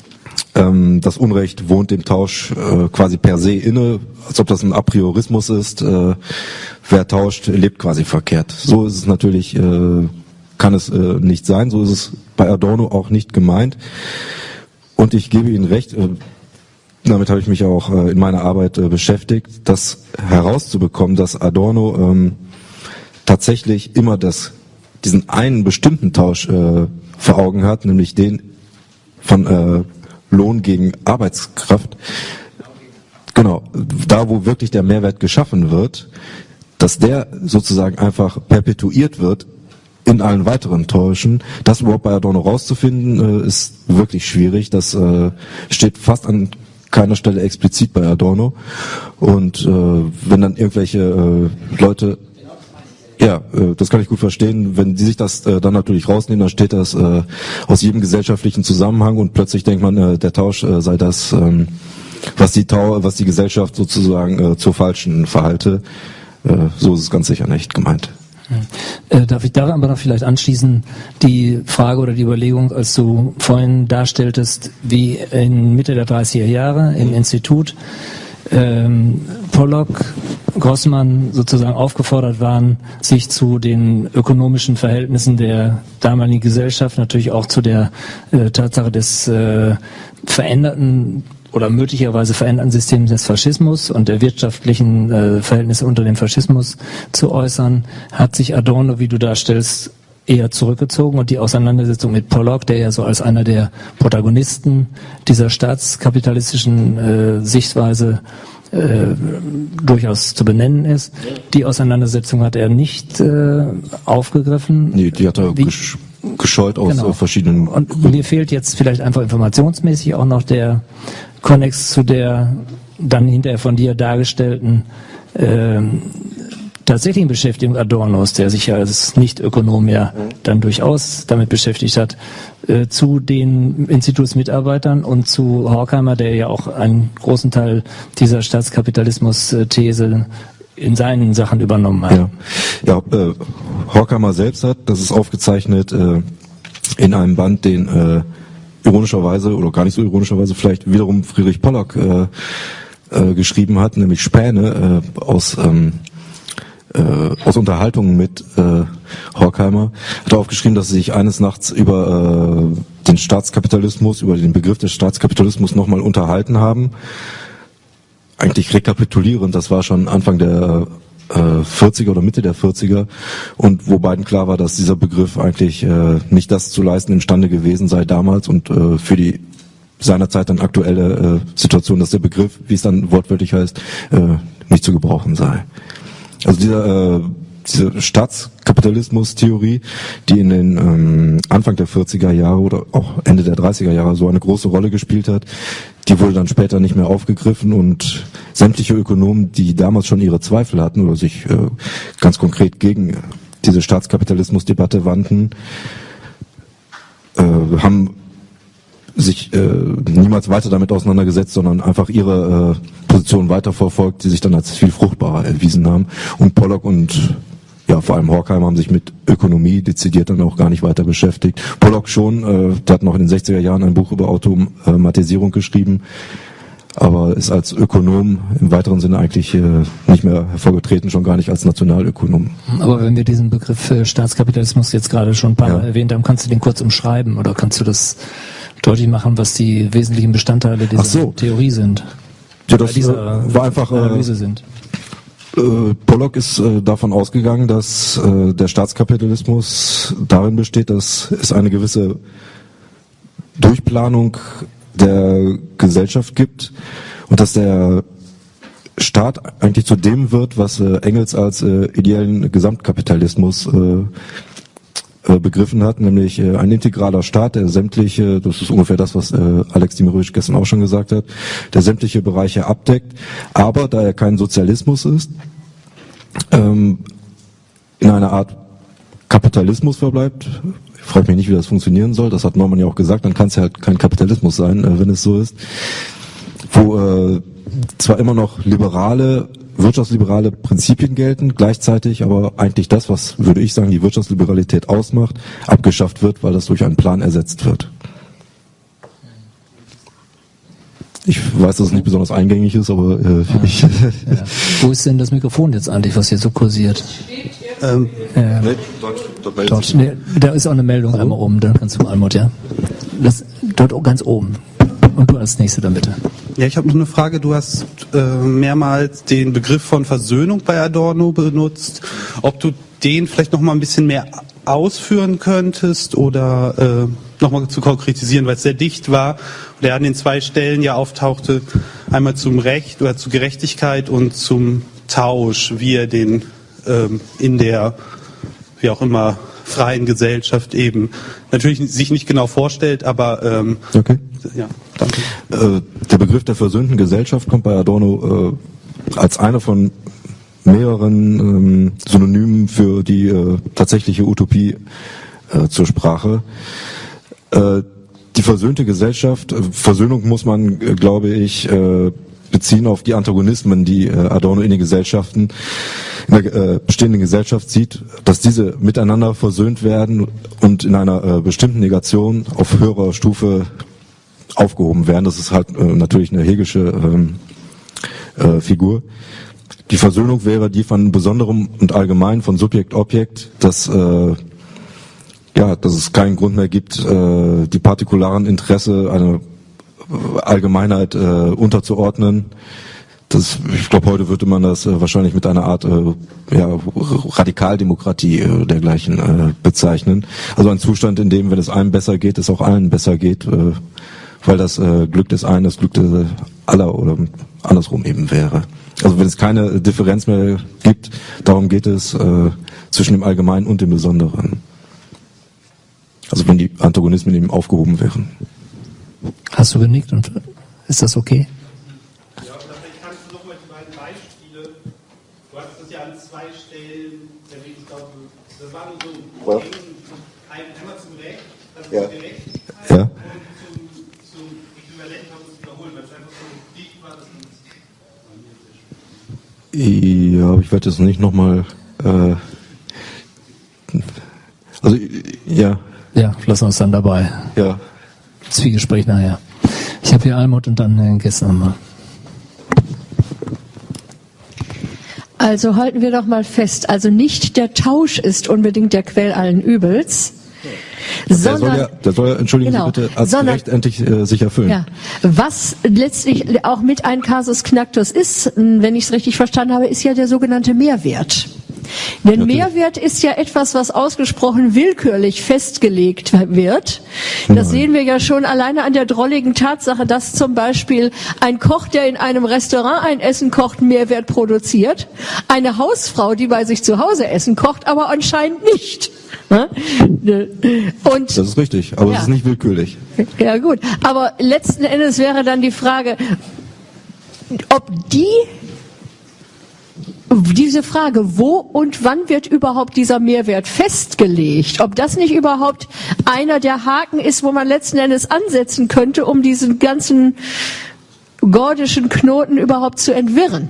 das Unrecht wohnt dem Tausch quasi per se inne, als ob das ein Apriorismus ist. Wer tauscht, lebt quasi verkehrt. So ist es natürlich, kann es nicht sein. So ist es bei Adorno auch nicht gemeint. Und ich gebe Ihnen recht, damit habe ich mich auch in meiner Arbeit beschäftigt, das herauszubekommen, dass Adorno tatsächlich immer diesen einen bestimmten Tausch vor Augen hat, nämlich den von Lohn gegen Arbeitskraft. Genau, da wo wirklich der Mehrwert geschaffen wird, dass der sozusagen einfach perpetuiert wird in allen weiteren Tauschen. Das überhaupt bei Adorno rauszufinden, ist wirklich schwierig. Das steht fast an keiner Stelle explizit bei Adorno. Und wenn dann irgendwelche Leute, ja, das kann ich gut verstehen, wenn die sich das dann natürlich rausnehmen, dann steht das aus jedem gesellschaftlichen Zusammenhang und plötzlich denkt man, der Tausch sei das, was die Gesellschaft sozusagen zur falschen verhalte. So ist es ganz sicher nicht gemeint. Darf ich daran aber noch vielleicht anschließen, die Frage oder die Überlegung, als du vorhin darstelltest, wie in Mitte der 30er Jahre im Institut Pollock, Grossmann sozusagen aufgefordert waren, sich zu den ökonomischen Verhältnissen der damaligen Gesellschaft, natürlich auch zu der Tatsache des veränderten oder möglicherweise veränderten Systems des Faschismus und der wirtschaftlichen Verhältnisse unter dem Faschismus zu äußern, hat sich Adorno, wie du darstellst, eher zurückgezogen und die Auseinandersetzung mit Pollock, der ja so als einer der Protagonisten dieser staatskapitalistischen Sichtweise durchaus zu benennen ist. Die Auseinandersetzung hat er nicht aufgegriffen. Nee, die hat er gescheut aus verschiedenen Und Gründen. mir fehlt jetzt vielleicht einfach informationsmäßig auch noch der Konnex zu der dann hinterher von dir dargestellten tatsächlichen Beschäftigung Adornos, der sich ja als Nicht-Ökonom ja dann durchaus damit beschäftigt hat, zu den Institutsmitarbeitern und zu Horkheimer, der ja auch einen großen Teil dieser Staatskapitalismus-These in seinen Sachen übernommen hat. Ja, Horkheimer selbst hat, das ist aufgezeichnet in einem Band, den ironischerweise oder gar nicht so ironischerweise vielleicht wiederum Friedrich Pollock geschrieben hat, nämlich Späne aus Unterhaltungen mit Horkheimer, hat er aufgeschrieben, dass sie sich eines Nachts über den Staatskapitalismus, über den Begriff des Staatskapitalismus nochmal unterhalten haben. Eigentlich rekapitulierend, das war schon Anfang der 40er oder Mitte der 40er und wo beiden klar war, dass dieser Begriff eigentlich nicht das zu leisten imstande gewesen sei damals und für die seinerzeit dann aktuelle Situation, dass der Begriff, wie es dann wortwörtlich heißt, nicht zu gebrauchen sei. Also diese Staatskapitalismus-Theorie, die in den Anfang der 40er Jahre oder auch Ende der 30er Jahre so eine große Rolle gespielt hat, die wurde dann später nicht mehr aufgegriffen und sämtliche Ökonomen, die damals schon ihre Zweifel hatten oder sich ganz konkret gegen diese Staatskapitalismus-Debatte wandten, haben sich niemals weiter damit auseinandergesetzt, sondern einfach ihre Position weiterverfolgt, die sich dann als viel fruchtbarer erwiesen haben. Und Pollock und vor allem Horkheimer haben sich mit Ökonomie dezidiert dann auch gar nicht weiter beschäftigt. Pollock schon, der hat noch in den 60er Jahren ein Buch über Automatisierung geschrieben, aber ist als Ökonom im weiteren Sinne eigentlich nicht mehr hervorgetreten, schon gar nicht als Nationalökonom. Aber wenn wir diesen Begriff Staatskapitalismus jetzt gerade schon ein paar Mal erwähnt haben, kannst du den kurz umschreiben oder kannst du das deutlich machen, was die wesentlichen Bestandteile dieser Theorie sind? Ja, das war einfach Analyse sind. Pollock ist davon ausgegangen, dass der Staatskapitalismus darin besteht, dass es eine gewisse Durchplanung der Gesellschaft gibt und dass der Staat eigentlich zu dem wird, was Engels als ideellen Gesamtkapitalismus begriffen hat, nämlich ein integraler Staat, der sämtliche, das ist ungefähr das, was Alex Dimirovic gestern auch schon gesagt hat, der sämtliche Bereiche abdeckt, aber da er kein Sozialismus ist, in einer Art Kapitalismus verbleibt. Ich frage mich nicht, wie das funktionieren soll, das hat Norman ja auch gesagt, dann kann es ja halt kein Kapitalismus sein, wenn es so ist, wo zwar immer noch wirtschaftsliberale Prinzipien gelten, gleichzeitig aber eigentlich das, was, würde ich sagen, die Wirtschaftsliberalität ausmacht, abgeschafft wird, weil das durch einen Plan ersetzt wird. Ich weiß, dass es nicht besonders eingängig ist, aber Wo ist denn das Mikrofon jetzt eigentlich, was hier so kursiert? Dort. Nee, da ist auch eine Meldung einmal oben, dann kannst du Almut, ja. Dort ganz oben. Und du als Nächste dann bitte. Ja, ich habe noch eine Frage. Du hast mehrmals den Begriff von Versöhnung bei Adorno benutzt. Ob du den vielleicht noch mal ein bisschen mehr ausführen könntest oder noch mal zu konkretisieren, weil es sehr dicht war und er an den 2 Stellen ja auftauchte, einmal zum Recht oder zur Gerechtigkeit und zum Tausch, wie er den in der, wie auch immer, freien Gesellschaft eben natürlich sich nicht genau vorstellt, aber okay. Ja, danke. Der Begriff der versöhnten Gesellschaft kommt bei Adorno als einer von mehreren Synonymen für die tatsächliche Utopie zur Sprache. Die versöhnte Gesellschaft, Versöhnung muss man, glaube ich, beziehen auf die Antagonismen, die Adorno in den Gesellschaften, in der bestehenden Gesellschaft sieht, dass diese miteinander versöhnt werden und in einer bestimmten Negation auf höherer Stufe aufgehoben werden. Das ist halt natürlich eine hegelische Figur. Die Versöhnung wäre die von Besonderem und Allgemein, von Subjekt-Objekt, dass es keinen Grund mehr gibt, die partikularen Interesse einer Allgemeinheit unterzuordnen. Ich glaube, heute würde man das wahrscheinlich mit einer Art Radikaldemokratie dergleichen bezeichnen. Also ein Zustand, in dem, wenn es einem besser geht, es auch allen besser geht, weil das Glück des einen das Glück aller oder andersrum eben wäre. Also wenn es keine Differenz mehr gibt, darum geht es zwischen dem Allgemeinen und dem Besonderen. Also wenn die Antagonismen eben aufgehoben wären. Hast du genickt und ist das okay? Ja, vielleicht kannst du nochmal die beiden Beispiele, du hast das ja an 2 Stellen erwähnt, ich glaube, das war nur so einmal zum Recht, das ist Gerechtigkeit und zum Äquivalent, man muss es wiederholen, weil es einfach so dicht war, dass man Ja, aber ich werde jetzt nicht nochmal Ja, lassen wir uns dann dabei. Ja. Zwiegespräch nachher. Ich habe hier Almut und dann Herrn Gessner mal. Also halten wir doch mal fest, also nicht der Tausch ist unbedingt der Quell allen Übels, sondern, der soll, entschuldigen Sie bitte, als Recht endlich sich erfüllen. Ja, was letztlich auch mit ein Casus Knactus ist, wenn ich es richtig verstanden habe, ist ja der sogenannte Mehrwert. Denn Mehrwert ist ja etwas, was ausgesprochen willkürlich festgelegt wird. Das sehen wir ja schon alleine an der drolligen Tatsache, dass zum Beispiel ein Koch, der in einem Restaurant ein Essen kocht, Mehrwert produziert. Eine Hausfrau, die bei sich zu Hause Essen kocht, aber anscheinend nicht. Und Das ist richtig, aber es ist nicht willkürlich. ja gut, aber letzten Endes wäre dann die Frage, ob diese Frage, wo und wann wird überhaupt dieser Mehrwert festgelegt, ob das nicht überhaupt einer der Haken ist, wo man letzten Endes ansetzen könnte, um diesen ganzen gordischen Knoten überhaupt zu entwirren.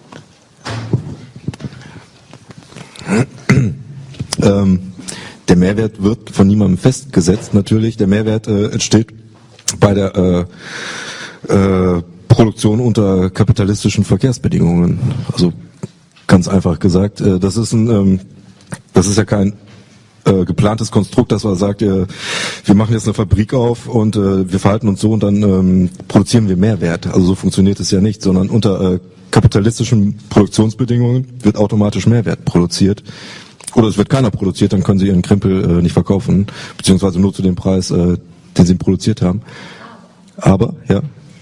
Der Mehrwert wird von niemandem festgesetzt, natürlich. Der Mehrwert entsteht bei der Produktion unter kapitalistischen Verkehrsbedingungen. Also ganz einfach gesagt, das ist ja kein geplantes Konstrukt, dass man sagt, wir machen jetzt eine Fabrik auf und wir verhalten uns so und dann produzieren wir Mehrwert. Also so funktioniert es ja nicht, sondern unter kapitalistischen Produktionsbedingungen wird automatisch Mehrwert produziert. Oder es wird keiner produziert, dann können sie ihren Krempel nicht verkaufen, beziehungsweise nur zu dem Preis, den sie produziert haben. Aber, ja.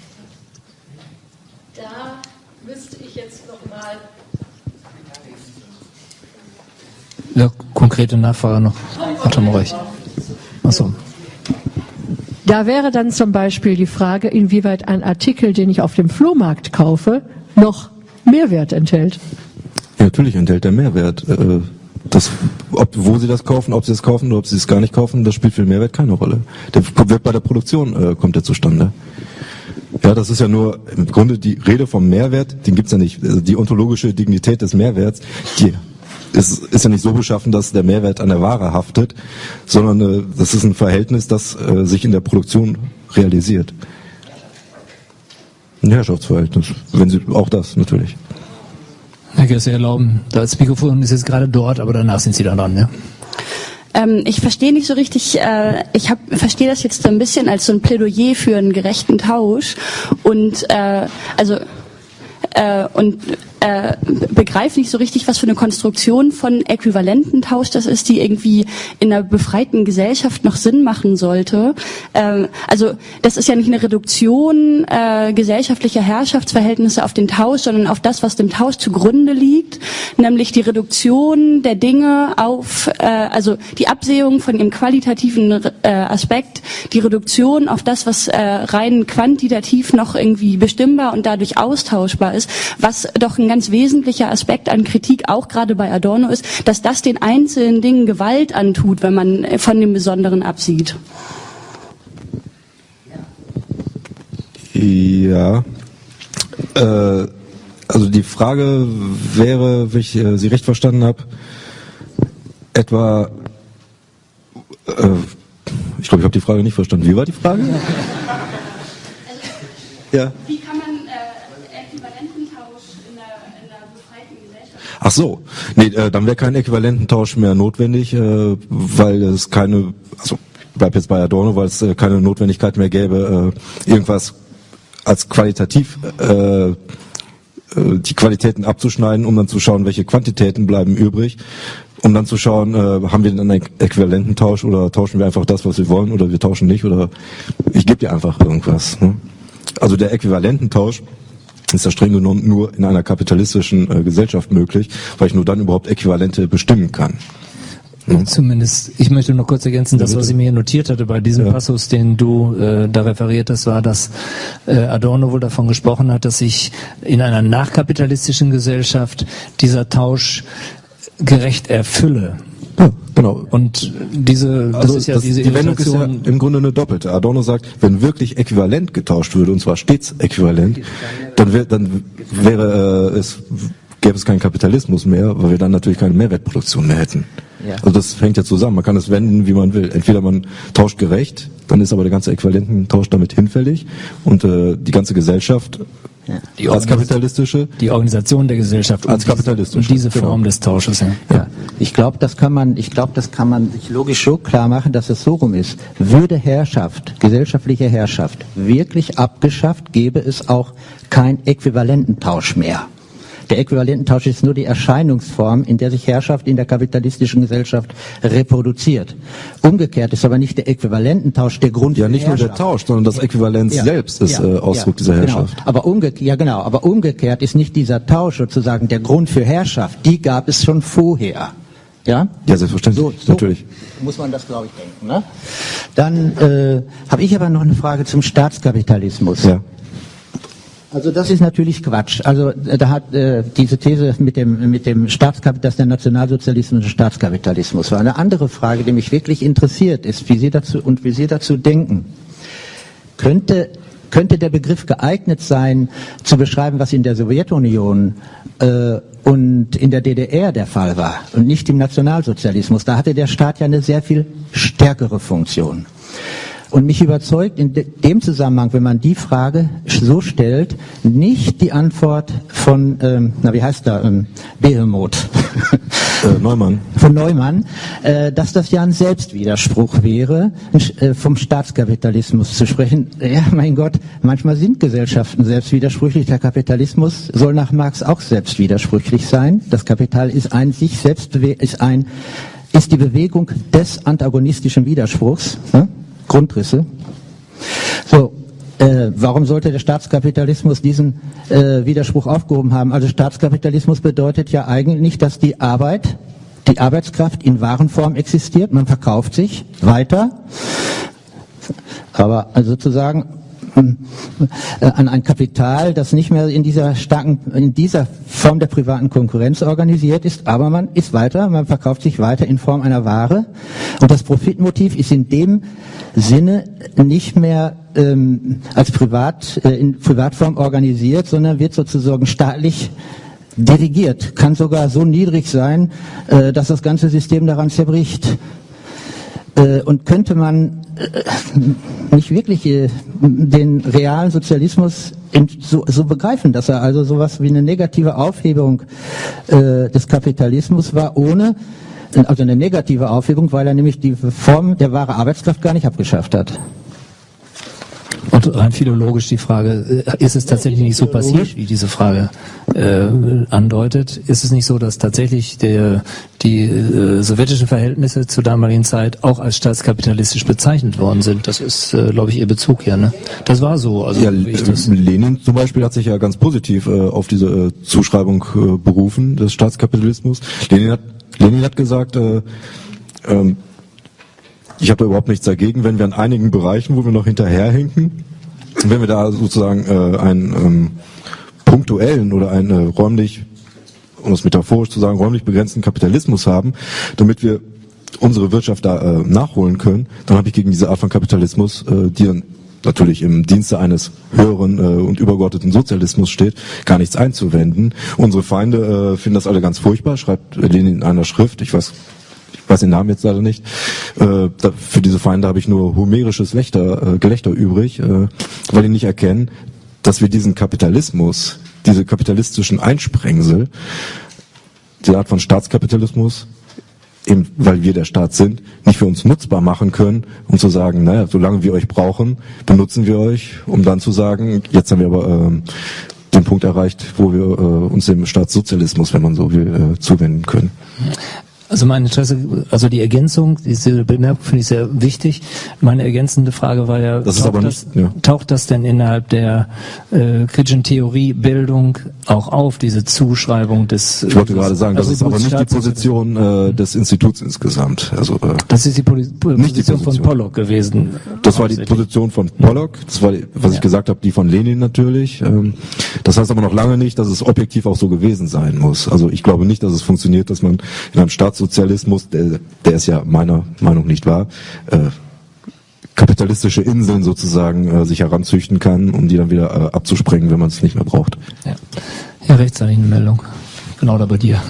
Da müsste ich jetzt nochmal... Ja, konkrete Nachfrage noch. Warte mal ruhig. Achso. Da wäre dann zum Beispiel die Frage, inwieweit ein Artikel, den ich auf dem Flohmarkt kaufe, noch Mehrwert enthält. Ja, natürlich enthält der Mehrwert. Wo sie das kaufen, ob sie es kaufen oder ob sie es gar nicht kaufen, das spielt für den Mehrwert keine Rolle. Der wird bei der Produktion kommt der zustande. Ja, das ist ja nur im Grunde die Rede vom Mehrwert, den gibt's ja nicht. Also die ontologische Dignität des Mehrwerts, die ist ja nicht so beschaffen, dass der Mehrwert an der Ware haftet, sondern das ist ein Verhältnis, das sich in der Produktion realisiert. Ein Herrschaftsverhältnis, wenn sie auch das natürlich. Herr Gerste, erlauben, das Mikrofon ist jetzt gerade dort, aber danach sind Sie dann dran, ja? Ich verstehe nicht so richtig, verstehe das jetzt ein bisschen als so ein Plädoyer für einen gerechten Tausch und begreife nicht so richtig, was für eine Konstruktion von Äquivalententausch das ist, die irgendwie in einer befreiten Gesellschaft noch Sinn machen sollte. Also das ist ja nicht eine Reduktion gesellschaftlicher Herrschaftsverhältnisse auf den Tausch, sondern auf das, was dem Tausch zugrunde liegt, nämlich die Reduktion der Dinge auf, also die Absehung von ihrem qualitativen Aspekt, die Reduktion auf das, was rein quantitativ noch irgendwie bestimmbar und dadurch austauschbar ist, was doch ein ganz wesentlicher Aspekt an Kritik auch gerade bei Adorno ist, dass das den einzelnen Dingen Gewalt antut, wenn man von dem Besonderen absieht. Ja, also die Frage wäre, wenn ich Sie recht verstanden habe, etwa, ich glaube, ich habe die Frage nicht verstanden. Wie war die Frage? Ja. Wie kann man Äquivalententausch in einer befreiten Gesellschaft? Ach so, nee, dann wäre kein Äquivalententausch mehr notwendig, weil es keine, also ich bleib jetzt bei Adorno, weil es keine Notwendigkeit mehr gäbe, irgendwas als qualitativ die Qualitäten abzuschneiden, um dann zu schauen, welche Quantitäten bleiben übrig, um dann zu schauen, haben wir denn einen Äquivalententausch oder tauschen wir einfach das, was wir wollen, oder wir tauschen nicht, oder ich gebe dir einfach irgendwas. Ne? Also der Äquivalententausch ist ja streng genommen nur in einer kapitalistischen Gesellschaft möglich, weil ich nur dann überhaupt Äquivalente bestimmen kann. Ja. Zumindest, ich möchte noch kurz ergänzen, das, was ich mir hier notiert hatte bei diesem Passus, den du da referiert hast, war, dass Adorno wohl davon gesprochen hat, dass sich in einer nachkapitalistischen Gesellschaft dieser Tausch gerecht erfülle. Ja, genau. Und das ist ja diese die Wendung ist ja Illustration. im Grunde eine doppelte. Adorno sagt, wenn wirklich äquivalent getauscht würde, und zwar stets äquivalent, dann gäbe es keinen Kapitalismus mehr, weil wir dann natürlich keine Mehrwertproduktion mehr hätten. Ja. Also das hängt ja zusammen. Man kann es wenden, wie man will. Entweder man tauscht gerecht, dann ist aber der ganze Äquivalententausch damit hinfällig und die ganze Gesellschaft als kapitalistische, die Organisation der Gesellschaft als kapitalistische, und diese Form des Tausches. Ja. Ich glaube, das kann man sich logisch so klar machen, dass es so rum ist. Würde Herrschaft, gesellschaftliche Herrschaft, wirklich abgeschafft, gäbe es auch keinen Äquivalententausch mehr. Der Äquivalententausch ist nur die Erscheinungsform, in der sich Herrschaft in der kapitalistischen Gesellschaft reproduziert. Umgekehrt ist aber nicht der Äquivalententausch der Grund für nicht nur der Tausch, sondern das Äquivalenz selbst ist Ausdruck dieser Herrschaft. Genau. Aber umgekehrt ist nicht dieser Tausch sozusagen der Grund für Herrschaft. Die gab es schon vorher. Ja? Ja, selbstverständlich, So natürlich. muss man das, glaube ich, denken. Ne? Dann habe ich aber noch eine Frage zum Staatskapitalismus. Ja. Also das ist natürlich Quatsch. Also da hat diese These mit dem Staatskapitalismus, dass der Nationalsozialismus ein Staatskapitalismus war. Eine andere Frage, die mich wirklich interessiert, ist, wie Sie dazu denken. Könnte der Begriff geeignet sein, zu beschreiben, was in der Sowjetunion und in der DDR der Fall war und nicht im Nationalsozialismus? Da hatte der Staat ja eine sehr viel stärkere Funktion. Und mich überzeugt in dem Zusammenhang, wenn man die Frage so stellt, nicht die Antwort von, Behemoth. Neumann. Von Neumann, dass das ja ein Selbstwiderspruch wäre, vom Staatskapitalismus zu sprechen. Ja, mein Gott, manchmal sind Gesellschaften selbstwidersprüchlich. Der Kapitalismus soll nach Marx auch selbstwidersprüchlich sein. Das Kapital ist ist die Bewegung des antagonistischen Widerspruchs. Ne? Grundrisse. So, warum sollte der Staatskapitalismus diesen Widerspruch aufgehoben haben? Also Staatskapitalismus bedeutet ja eigentlich, dass die Arbeitskraft in Warenform existiert, man verkauft sich weiter, aber also sozusagen an ein Kapital, das nicht mehr in dieser Form der privaten Konkurrenz organisiert ist, aber man verkauft sich weiter in Form einer Ware und das Profitmotiv ist in dem Sinne nicht mehr als in Privatform organisiert, sondern wird sozusagen staatlich dirigiert, kann sogar so niedrig sein, dass das ganze System daran zerbricht. Und könnte man nicht wirklich den realen Sozialismus so begreifen, dass er also sowas wie eine negative Aufhebung des Kapitalismus war, also eine negative Aufhebung, weil er nämlich die Form der wahre Arbeitskraft gar nicht abgeschafft hat. Und rein philologisch die Frage, ist es tatsächlich nicht so passiert, wie diese Frage andeutet? Ist es nicht so, dass tatsächlich die sowjetischen Verhältnisse zur damaligen Zeit auch als staatskapitalistisch bezeichnet worden sind? Das ist, glaube ich, Ihr Bezug hier, ne? Das war so. Also ja, Lenin zum Beispiel hat sich ja ganz positiv auf diese Zuschreibung berufen des Staatskapitalismus. Lenin hat gesagt, ich habe da überhaupt nichts dagegen, wenn wir an einigen Bereichen, wo wir noch hinterherhinken, wenn wir da sozusagen einen punktuellen oder einen räumlich, um es metaphorisch zu sagen, räumlich begrenzten Kapitalismus haben, damit wir unsere Wirtschaft da nachholen können, dann habe ich gegen diese Art von Kapitalismus, die dann natürlich im Dienste eines höheren und übergeordneten Sozialismus steht, gar nichts einzuwenden. Unsere Feinde finden das alle ganz furchtbar, schreibt Lenin in einer Schrift, ich weiß den Namen jetzt leider nicht. Für diese Feinde habe ich nur homerisches Gelächter übrig, weil die nicht erkennen, dass wir diesen Kapitalismus, diese kapitalistischen Einsprengsel, diese Art von Staatskapitalismus, eben weil wir der Staat sind, nicht für uns nutzbar machen können, um zu sagen, naja, solange wir euch brauchen, benutzen wir euch, um dann zu sagen, jetzt haben wir aber den Punkt erreicht, wo wir uns dem Staatssozialismus, wenn man so will, zuwenden können. Also mein Interesse, also die Ergänzung, diese Bemerkung finde ich sehr wichtig. Meine ergänzende Frage war ja, taucht das denn innerhalb der kritischen Theoriebildung auch auf, diese Zuschreibung des... Ich wollte gerade sagen, das ist aber nicht die Position des Instituts insgesamt. Also das ist die Position von Pollock gewesen. Das war die Position von Pollock, das war, was ich gesagt habe, die von Lenin natürlich. Das heißt aber noch lange nicht, dass es objektiv auch so gewesen sein muss. Also ich glaube nicht, dass es funktioniert, dass man in einem Staatssozialismus, der ist ja meiner Meinung nicht wahr, kapitalistische Inseln sozusagen sich heranzüchten kann, um die dann wieder abzusprengen, wenn man es nicht mehr braucht. Ja. Herr Rechts, eine Meldung. Genau da bei dir.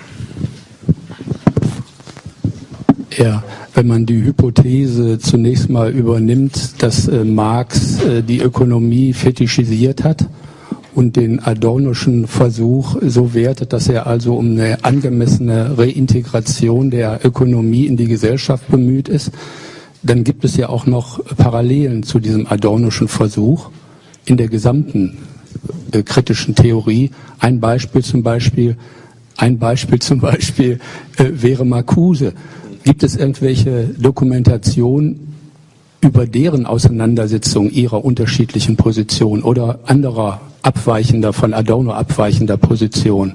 Ja, wenn man die Hypothese zunächst mal übernimmt, dass Marx die Ökonomie fetischisiert hat und den Adornoschen Versuch so wertet, dass er also um eine angemessene Reintegration der Ökonomie in die Gesellschaft bemüht ist, dann gibt es ja auch noch Parallelen zu diesem Adornoschen Versuch in der gesamten kritischen Theorie. Ein Beispiel zum Beispiel wäre Marcuse. Gibt es irgendwelche Dokumentation über deren Auseinandersetzung ihrer unterschiedlichen Positionen oder anderer von Adorno abweichender Position?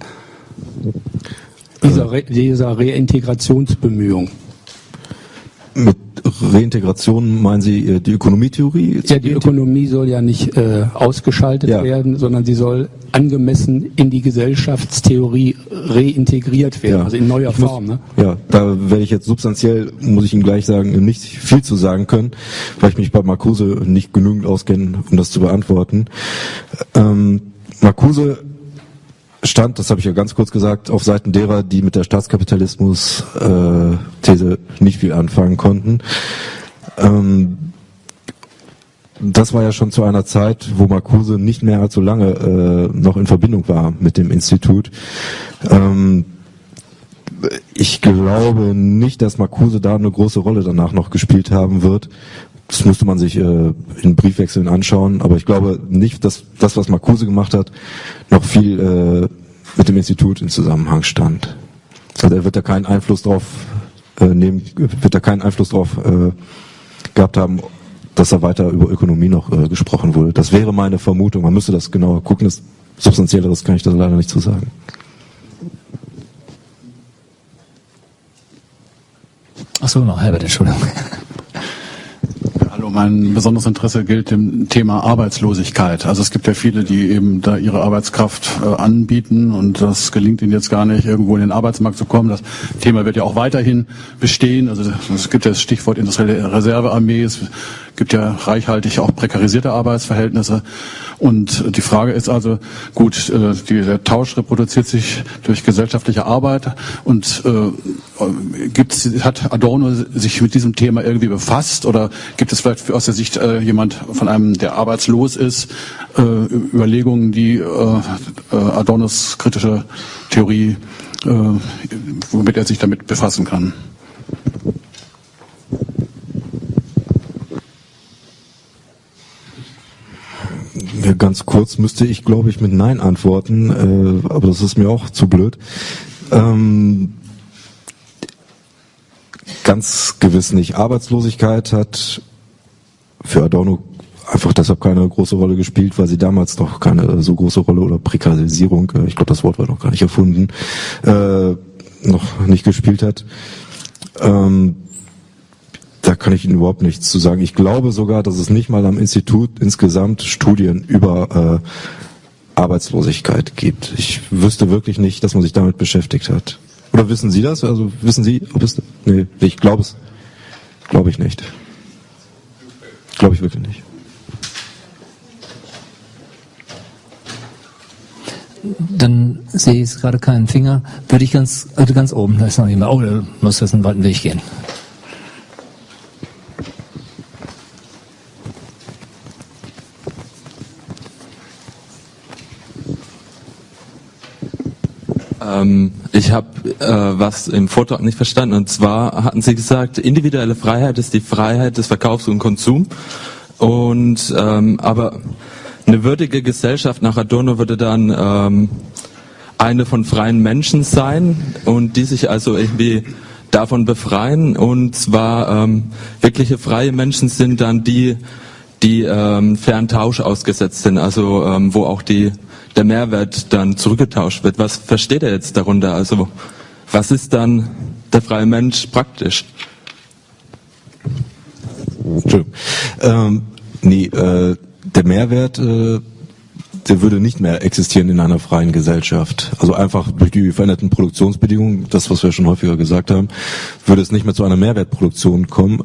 Dieser Reintegrationsbemühung. Mit Reintegration meinen Sie die Ökonomietheorie? Ja, die Ökonomie soll ja nicht ausgeschaltet werden, sondern sie soll angemessen in die Gesellschaftstheorie reintegriert werden, also in neuer Form. Ne? Ja, da werde ich jetzt substanziell, muss ich Ihnen gleich sagen, nicht viel zu sagen können, weil ich mich bei Marcuse nicht genügend auskenne, um das zu beantworten. Marcuse stand, das habe ich ja ganz kurz gesagt, auf Seiten derer, die mit der Staatskapitalismus-These nicht viel anfangen konnten. Das war ja schon zu einer Zeit, wo Marcuse nicht mehr allzu lange noch in Verbindung war mit dem Institut. Ich glaube nicht, dass Marcuse da eine große Rolle danach noch gespielt haben wird. Das müsste man sich in Briefwechseln anschauen, aber ich glaube nicht, dass das, was Marcuse gemacht hat, noch viel mit dem Institut in Zusammenhang stand. Also er wird da keinen Einfluss drauf gehabt haben, dass da weiter über Ökonomie noch gesprochen wurde. Das wäre meine Vermutung. Man müsste das genauer gucken. Das Substanzielleres kann ich da leider nicht zu sagen. Achso, noch Herbert, Entschuldigung. Hallo, mein besonderes Interesse gilt dem Thema Arbeitslosigkeit. Also es gibt ja viele, die eben da ihre Arbeitskraft anbieten und das gelingt ihnen jetzt gar nicht, irgendwo in den Arbeitsmarkt zu kommen. Das Thema wird ja auch weiterhin bestehen. Also es gibt ja das Stichwort industrielle Reservearmee. Es gibt ja reichhaltig auch prekarisierte Arbeitsverhältnisse. Und die Frage ist also, gut, der Tausch reproduziert sich durch gesellschaftliche Arbeit und hat Adorno sich mit diesem Thema irgendwie befasst oder gibt es vielleicht aus der Sicht jemand von einem, der arbeitslos ist, Überlegungen, die Adornos kritische Theorie, womit er sich damit befassen kann? Ja, ganz kurz müsste ich, glaube ich, mit Nein antworten, aber das ist mir auch zu blöd. Ganz gewiss nicht. Arbeitslosigkeit hat für Adorno einfach deshalb keine große Rolle gespielt, weil sie damals noch keine so große Rolle oder Prekarisierung, ich glaube, das Wort war noch gar nicht erfunden, noch nicht gespielt hat. Da kann ich Ihnen überhaupt nichts zu sagen. Ich glaube sogar, dass es nicht mal am Institut insgesamt Studien über Arbeitslosigkeit gibt. Ich wüsste wirklich nicht, dass man sich damit beschäftigt hat. Oder wissen Sie das? Also wissen Sie, ob es... Nee, ich glaube es. Glaube ich nicht. Glaube ich wirklich nicht. Dann sehe ich jetzt gerade keinen Finger. Würde ich ganz oben, da ist noch jemand. Oh, da muss jetzt einen weiten Weg gehen. Ich habe was im Vortrag nicht verstanden, und zwar hatten Sie gesagt, individuelle Freiheit ist die Freiheit des Verkaufs und Konsums, und aber eine würdige Gesellschaft nach Adorno würde dann eine von freien Menschen sein und die sich also irgendwie davon befreien, und zwar wirkliche freie Menschen sind dann die fairen Tausch ausgesetzt sind, also wo auch der Mehrwert dann zurückgetauscht wird. Was versteht er jetzt darunter? Also was ist dann der freie Mensch praktisch? Entschuldigung. Der Mehrwert, der würde nicht mehr existieren in einer freien Gesellschaft. Also einfach durch die veränderten Produktionsbedingungen, das, was wir schon häufiger gesagt haben, würde es nicht mehr zu einer Mehrwertproduktion kommen.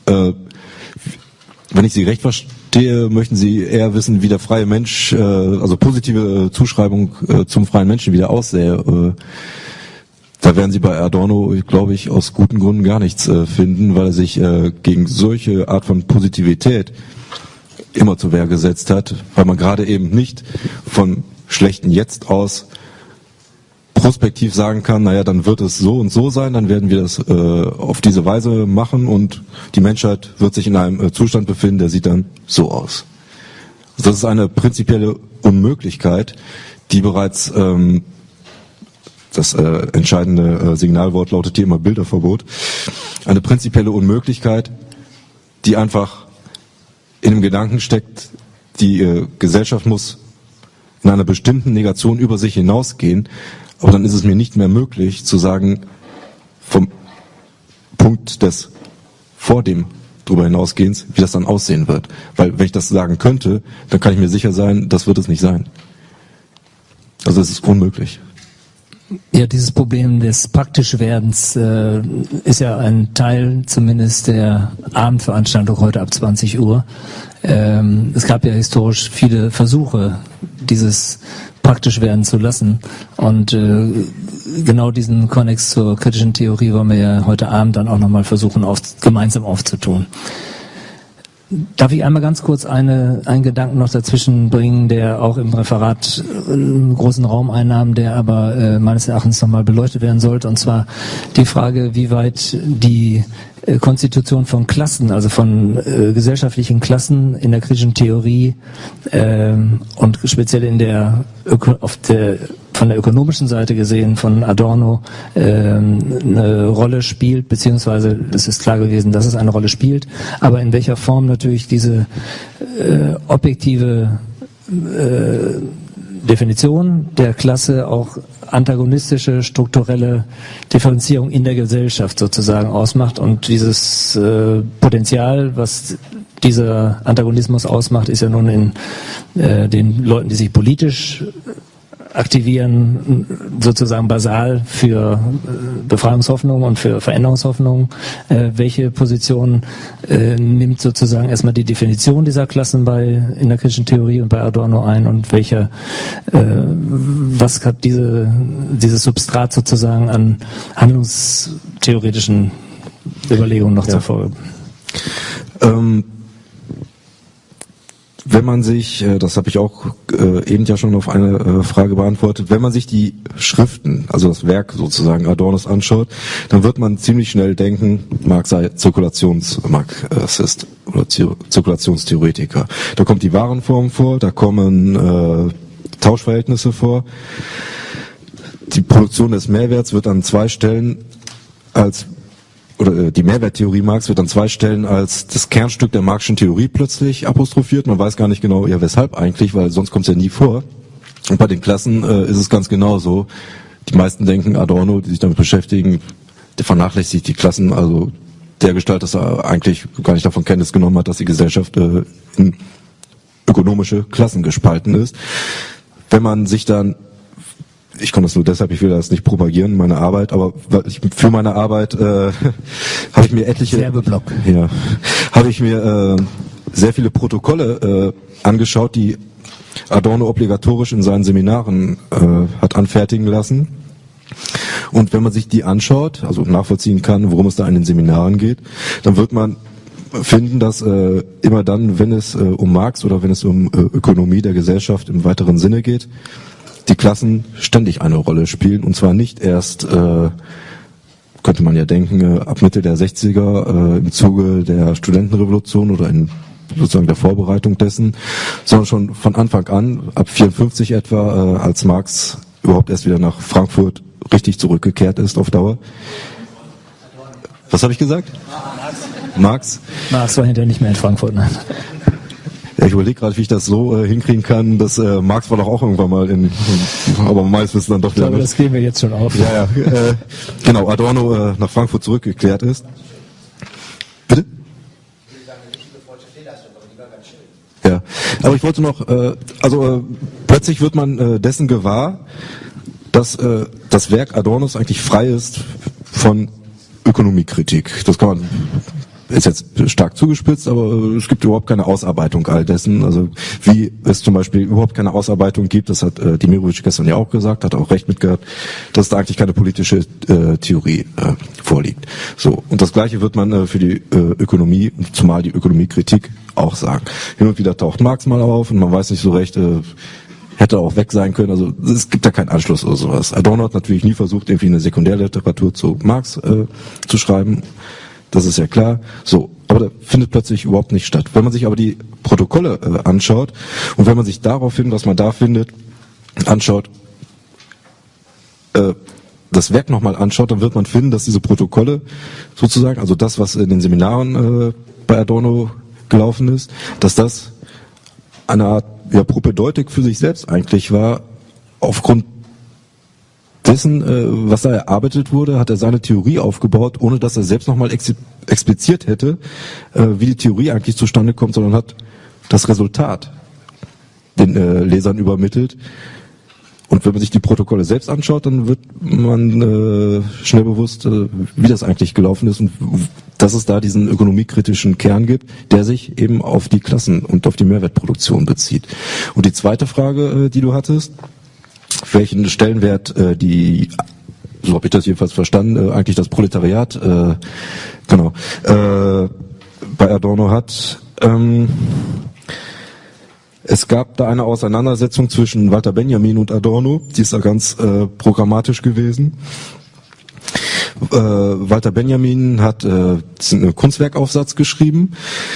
Wenn ich Sie recht verstehe, möchten Sie eher wissen, wie der freie Mensch, also positive Zuschreibung zum freien Menschen wieder aussähe. Da werden Sie bei Adorno, glaube ich, aus guten Gründen gar nichts finden, weil er sich gegen solche Art von Positivität immer zur Wehr gesetzt hat, weil man gerade eben nicht von schlechten Jetzt aus prospektiv sagen kann, naja, dann wird es so und so sein, dann werden wir das auf diese Weise machen und die Menschheit wird sich in einem Zustand befinden, der sieht dann so aus. Das ist eine prinzipielle Unmöglichkeit, die bereits das entscheidende Signalwort lautet hier immer Bilderverbot. Eine prinzipielle Unmöglichkeit, die einfach in dem Gedanken steckt, die Gesellschaft muss in einer bestimmten Negation über sich hinausgehen, aber dann ist es mir nicht mehr möglich zu sagen, vom Punkt des vor dem drüber hinausgehens, wie das dann aussehen wird. Weil wenn ich das sagen könnte, dann kann ich mir sicher sein, das wird es nicht sein. Also es ist unmöglich. Ja, dieses Problem des Praktischwerdens ist ja ein Teil zumindest der Abendveranstaltung heute ab 20 Uhr. Es gab ja historisch viele Versuche, dieses praktisch werden zu lassen. Und genau diesen Konnex zur kritischen Theorie wollen wir ja heute Abend dann auch nochmal versuchen, gemeinsam aufzutun. Darf ich einmal ganz kurz einen Gedanken noch dazwischen bringen, der auch im Referat einen großen Raum einnahm, der aber meines Erachtens nochmal beleuchtet werden sollte, und zwar die Frage, wie weit die Konstitution von Klassen, also von gesellschaftlichen Klassen in der kritischen Theorie und speziell von der ökonomischen Seite gesehen von Adorno eine Rolle spielt, beziehungsweise es ist klar gewesen, dass es eine Rolle spielt, aber in welcher Form natürlich diese objektive Definition der Klasse auch antagonistische, strukturelle Differenzierung in der Gesellschaft sozusagen ausmacht, und dieses Potenzial, was dieser Antagonismus ausmacht, ist ja nun in den Leuten, die sich politisch aktivieren, sozusagen basal für Befreiungshoffnung und für Veränderungshoffnung. Welche Position nimmt sozusagen erstmal die Definition dieser Klassen in der kritischen Theorie und bei Adorno ein, und was hat dieses Substrat sozusagen an handlungstheoretischen Überlegungen noch zur Folge? Wenn man sich, das habe ich auch eben ja schon auf eine Frage beantwortet, wenn man sich die Schriften, also das Werk sozusagen Adornos anschaut, dann wird man ziemlich schnell denken, Marx sei Zirkulationsmarxist oder Zirkulationstheoretiker. Da kommt die Warenform vor, da kommen Tauschverhältnisse vor. Die Produktion des Mehrwerts wird an zwei Stellen die Mehrwerttheorie Marx wird an zwei Stellen als das Kernstück der Marxischen Theorie plötzlich apostrophiert. Man weiß gar nicht genau, ja weshalb eigentlich, weil sonst kommt es ja nie vor. Und bei den Klassen ist es ganz genauso. Die meisten denken, Adorno, die sich damit beschäftigen, der vernachlässigt die Klassen, also der Gestalt, dass er eigentlich gar nicht davon Kenntnis genommen hat, dass die Gesellschaft in ökonomische Klassen gespalten ist. Wenn man sich dann, ich kann das nur deshalb, ich will das nicht propagieren, meine Arbeit, aber für meine Arbeit habe ich mir Werbeblock. Ja, habe ich mir sehr viele Protokolle angeschaut, die Adorno obligatorisch in seinen Seminaren hat anfertigen lassen. Und wenn man sich die anschaut, also nachvollziehen kann, worum es da in den Seminaren geht, dann wird man finden, dass immer dann, wenn es um Marx oder wenn es um Ökonomie der Gesellschaft im weiteren Sinne geht, die Klassen ständig eine Rolle spielen, und zwar nicht erst, könnte man ja denken, ab Mitte der 60er im Zuge der Studentenrevolution oder in sozusagen der Vorbereitung dessen, sondern schon von Anfang an, ab 54 etwa, als Marx überhaupt erst wieder nach Frankfurt richtig zurückgekehrt ist auf Dauer. Was habe ich gesagt? Marx? Marx war hinterher nicht mehr in Frankfurt, nein. Ja, ich überlege gerade, wie ich das so hinkriegen kann, dass Marx war doch auch irgendwann mal aber meist wissen dann doch wieder. Ich glaube, das gehen wir jetzt schon auf. Ja, genau, Adorno nach Frankfurt zurückgekehrt ist. Bitte? Ja, aber ich wollte noch, plötzlich wird man dessen gewahr, dass das Werk Adornos eigentlich frei ist von Ökonomiekritik. Das kann man, ist jetzt stark zugespitzt, aber es gibt überhaupt keine Ausarbeitung all dessen. Also wie es zum Beispiel überhaupt keine Ausarbeitung gibt, das hat Demirovic gestern ja auch gesagt, hat auch recht mitgehabt, dass da eigentlich keine politische Theorie vorliegt. So, und das Gleiche wird man für die Ökonomie, zumal die Ökonomiekritik, auch sagen. Hin und wieder taucht Marx mal auf und man weiß nicht so recht, hätte auch weg sein können. Also es gibt da keinen Anschluss oder sowas. Adorno hat natürlich nie versucht, irgendwie eine Sekundärliteratur zu Marx zu schreiben. Das ist ja klar. So, Aber der findet plötzlich überhaupt nicht statt. Wenn man sich aber die Protokolle anschaut und wenn man sich daraufhin, was man da findet, anschaut, das Werk nochmal anschaut, dann wird man finden, dass diese Protokolle sozusagen, also das, was in den Seminaren bei Adorno gelaufen ist, dass das eine Art Propedeutik für sich selbst eigentlich war. Aufgrund dessen, was da erarbeitet wurde, hat er seine Theorie aufgebaut, ohne dass er selbst nochmal expliziert hätte, wie die Theorie eigentlich zustande kommt, sondern hat das Resultat den Lesern übermittelt. Und wenn man sich die Protokolle selbst anschaut, dann wird man schnell bewusst, wie das eigentlich gelaufen ist und dass es da diesen ökonomiekritischen Kern gibt, der sich eben auf die Klassen und auf die Mehrwertproduktion bezieht. Und die zweite Frage, die du hattest, welchen Stellenwert so habe ich das jedenfalls verstanden, eigentlich das Proletariat bei Adorno hat. Es gab da eine Auseinandersetzung zwischen Walter Benjamin und Adorno, die ist da ganz programmatisch gewesen. Walter Benjamin hat einen Kunstwerkaufsatz geschrieben.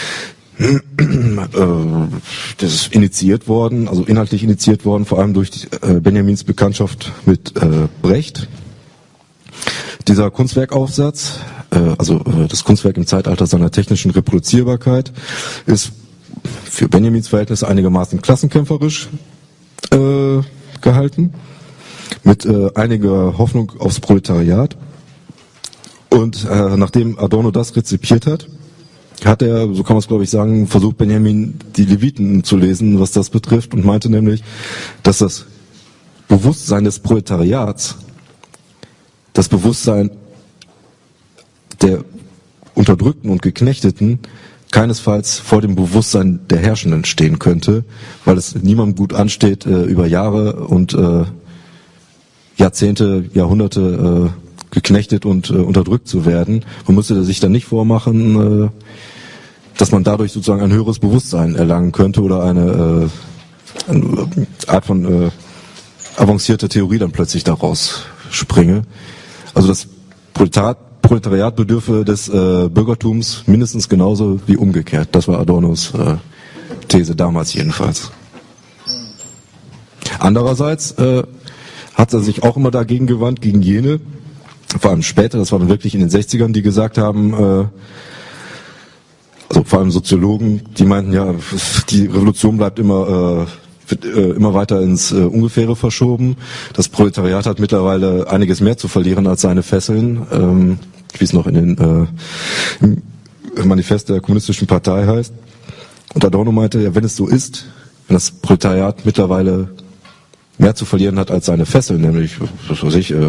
Das ist initiiert worden, also inhaltlich initiiert worden, vor allem durch Benjamins Bekanntschaft mit Brecht. Dieser Kunstwerkaufsatz, das Kunstwerk im Zeitalter seiner technischen Reproduzierbarkeit, ist für Benjamins Verhältnisse einigermaßen klassenkämpferisch gehalten, mit einiger Hoffnung aufs Proletariat. Und nachdem Adorno das rezipiert hat er, so kann man es glaube ich sagen, versucht Benjamin die Leviten zu lesen, was das betrifft, und meinte nämlich, dass das Bewusstsein des Proletariats, das Bewusstsein der Unterdrückten und Geknechteten keinesfalls vor dem Bewusstsein der Herrschenden stehen könnte, weil es niemandem gut ansteht, über Jahre und Jahrzehnte, Jahrhunderte geknechtet und unterdrückt zu werden. Man müsste sich dann nicht vormachen, dass man dadurch sozusagen ein höheres Bewusstsein erlangen könnte oder eine Art von avancierte Theorie dann plötzlich daraus springe. Also das Proletariat bedürfe des Bürgertums mindestens genauso wie umgekehrt. Das war Adornos These damals jedenfalls. Andererseits hat er sich auch immer dagegen gewandt, gegen jene, vor allem später, das war dann wirklich in den 60ern, die gesagt haben, also vor allem Soziologen, die meinten, ja, die Revolution bleibt wird immer weiter ins Ungefähre verschoben. Das Proletariat hat mittlerweile einiges mehr zu verlieren als seine Fesseln, wie es noch im Manifest der Kommunistischen Partei heißt. Und Adorno meinte, ja, wenn es so ist, wenn das Proletariat mittlerweile mehr zu verlieren hat als seine Fesseln, nämlich, was weiß ich,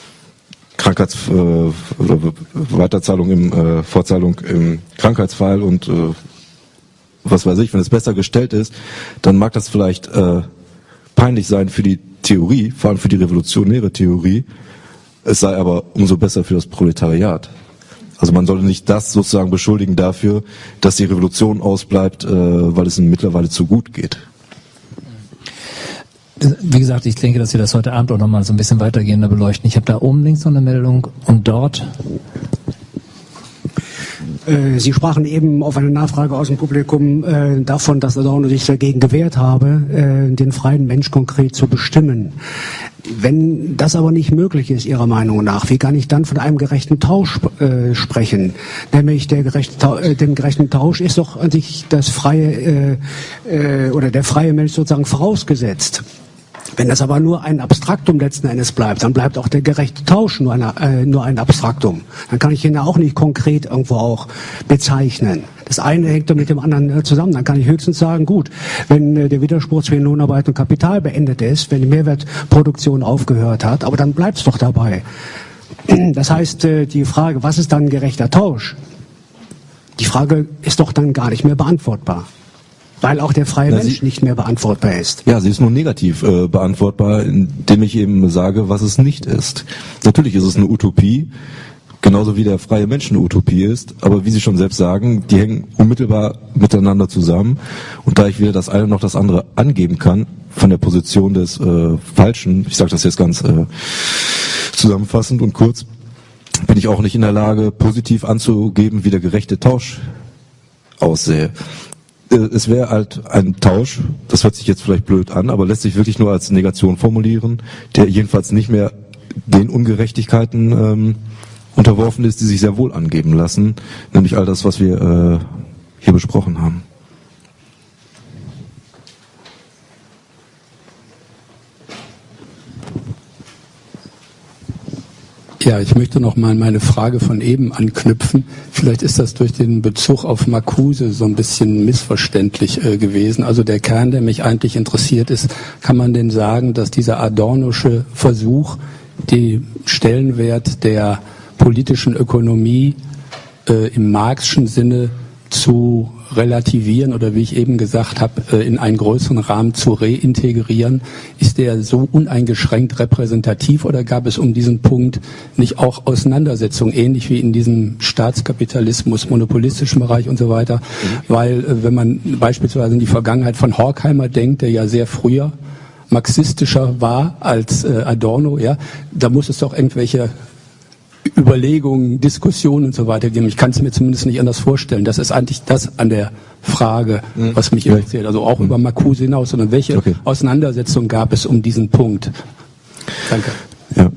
oder Weiterzahlung Vorzahlung im Krankheitsfall und was weiß ich, wenn es besser gestellt ist, dann mag das vielleicht peinlich sein für die Theorie, vor allem für die revolutionäre Theorie, es sei aber umso besser für das Proletariat. Also man sollte nicht das sozusagen beschuldigen dafür, dass die Revolution ausbleibt, weil es ihm mittlerweile zu gut geht. Wie gesagt, ich denke, dass wir das heute Abend auch nochmal so ein bisschen weitergehender beleuchten. Ich habe da oben links noch eine Meldung und dort. Sie sprachen eben auf eine Nachfrage aus dem Publikum davon, dass Adorno sich dagegen gewehrt habe, den freien Mensch konkret zu bestimmen. Wenn das aber nicht möglich ist, Ihrer Meinung nach, wie kann ich dann von einem gerechten Tausch sprechen? Nämlich dem gerechten Tausch ist doch an sich das freie oder der freie Mensch sozusagen vorausgesetzt. Wenn das aber nur ein Abstraktum letzten Endes bleibt, dann bleibt auch der gerechte Tausch nur ein Abstraktum. Dann kann ich ihn ja auch nicht konkret irgendwo auch bezeichnen. Das eine hängt dann mit dem anderen zusammen. Dann kann ich höchstens sagen, gut, wenn der Widerspruch zwischen Lohnarbeit und Kapital beendet ist, wenn die Mehrwertproduktion aufgehört hat, aber dann bleibt es doch dabei. Das heißt, die Frage, was ist dann ein gerechter Tausch? Die Frage ist doch dann gar nicht mehr beantwortbar. Weil auch der freie Mensch nicht mehr beantwortbar ist. Ja, sie ist nur negativ beantwortbar, indem ich eben sage, was es nicht ist. Natürlich ist es eine Utopie, genauso wie der freie Mensch eine Utopie ist, aber wie Sie schon selbst sagen, die hängen unmittelbar miteinander zusammen. Und da ich weder das eine noch das andere angeben kann, von der Position des Falschen, ich sage das jetzt ganz zusammenfassend und kurz, bin ich auch nicht in der Lage, positiv anzugeben, wie der gerechte Tausch aussähe. Es wäre halt ein Tausch, das hört sich jetzt vielleicht blöd an, aber lässt sich wirklich nur als Negation formulieren, der jedenfalls nicht mehr den Ungerechtigkeiten unterworfen ist, die sich sehr wohl angeben lassen, nämlich all das, was wir hier besprochen haben. Ja, ich möchte noch mal meine Frage von eben anknüpfen. Vielleicht ist das durch den Bezug auf Marcuse so ein bisschen missverständlich gewesen. Also der Kern, der mich eigentlich interessiert ist, kann man denn sagen, dass dieser Adornosche Versuch, den Stellenwert der politischen Ökonomie im Marxischen Sinne zu relativieren oder wie ich eben gesagt habe, in einen größeren Rahmen zu reintegrieren, ist der so uneingeschränkt repräsentativ oder gab es um diesen Punkt nicht auch Auseinandersetzungen, ähnlich wie in diesem Staatskapitalismus, monopolistischen Bereich und so weiter? Weil wenn man beispielsweise in die Vergangenheit von Horkheimer denkt, der ja sehr früher marxistischer war als Adorno, ja, da muss es doch irgendwelche Überlegungen, Diskussionen und so weiter geben. Ich kann es mir zumindest nicht anders vorstellen. Das ist eigentlich das an der Frage, was mich interessiert. Also auch über Marcuse hinaus, sondern welche Auseinandersetzung gab es um diesen Punkt? Danke. Ja.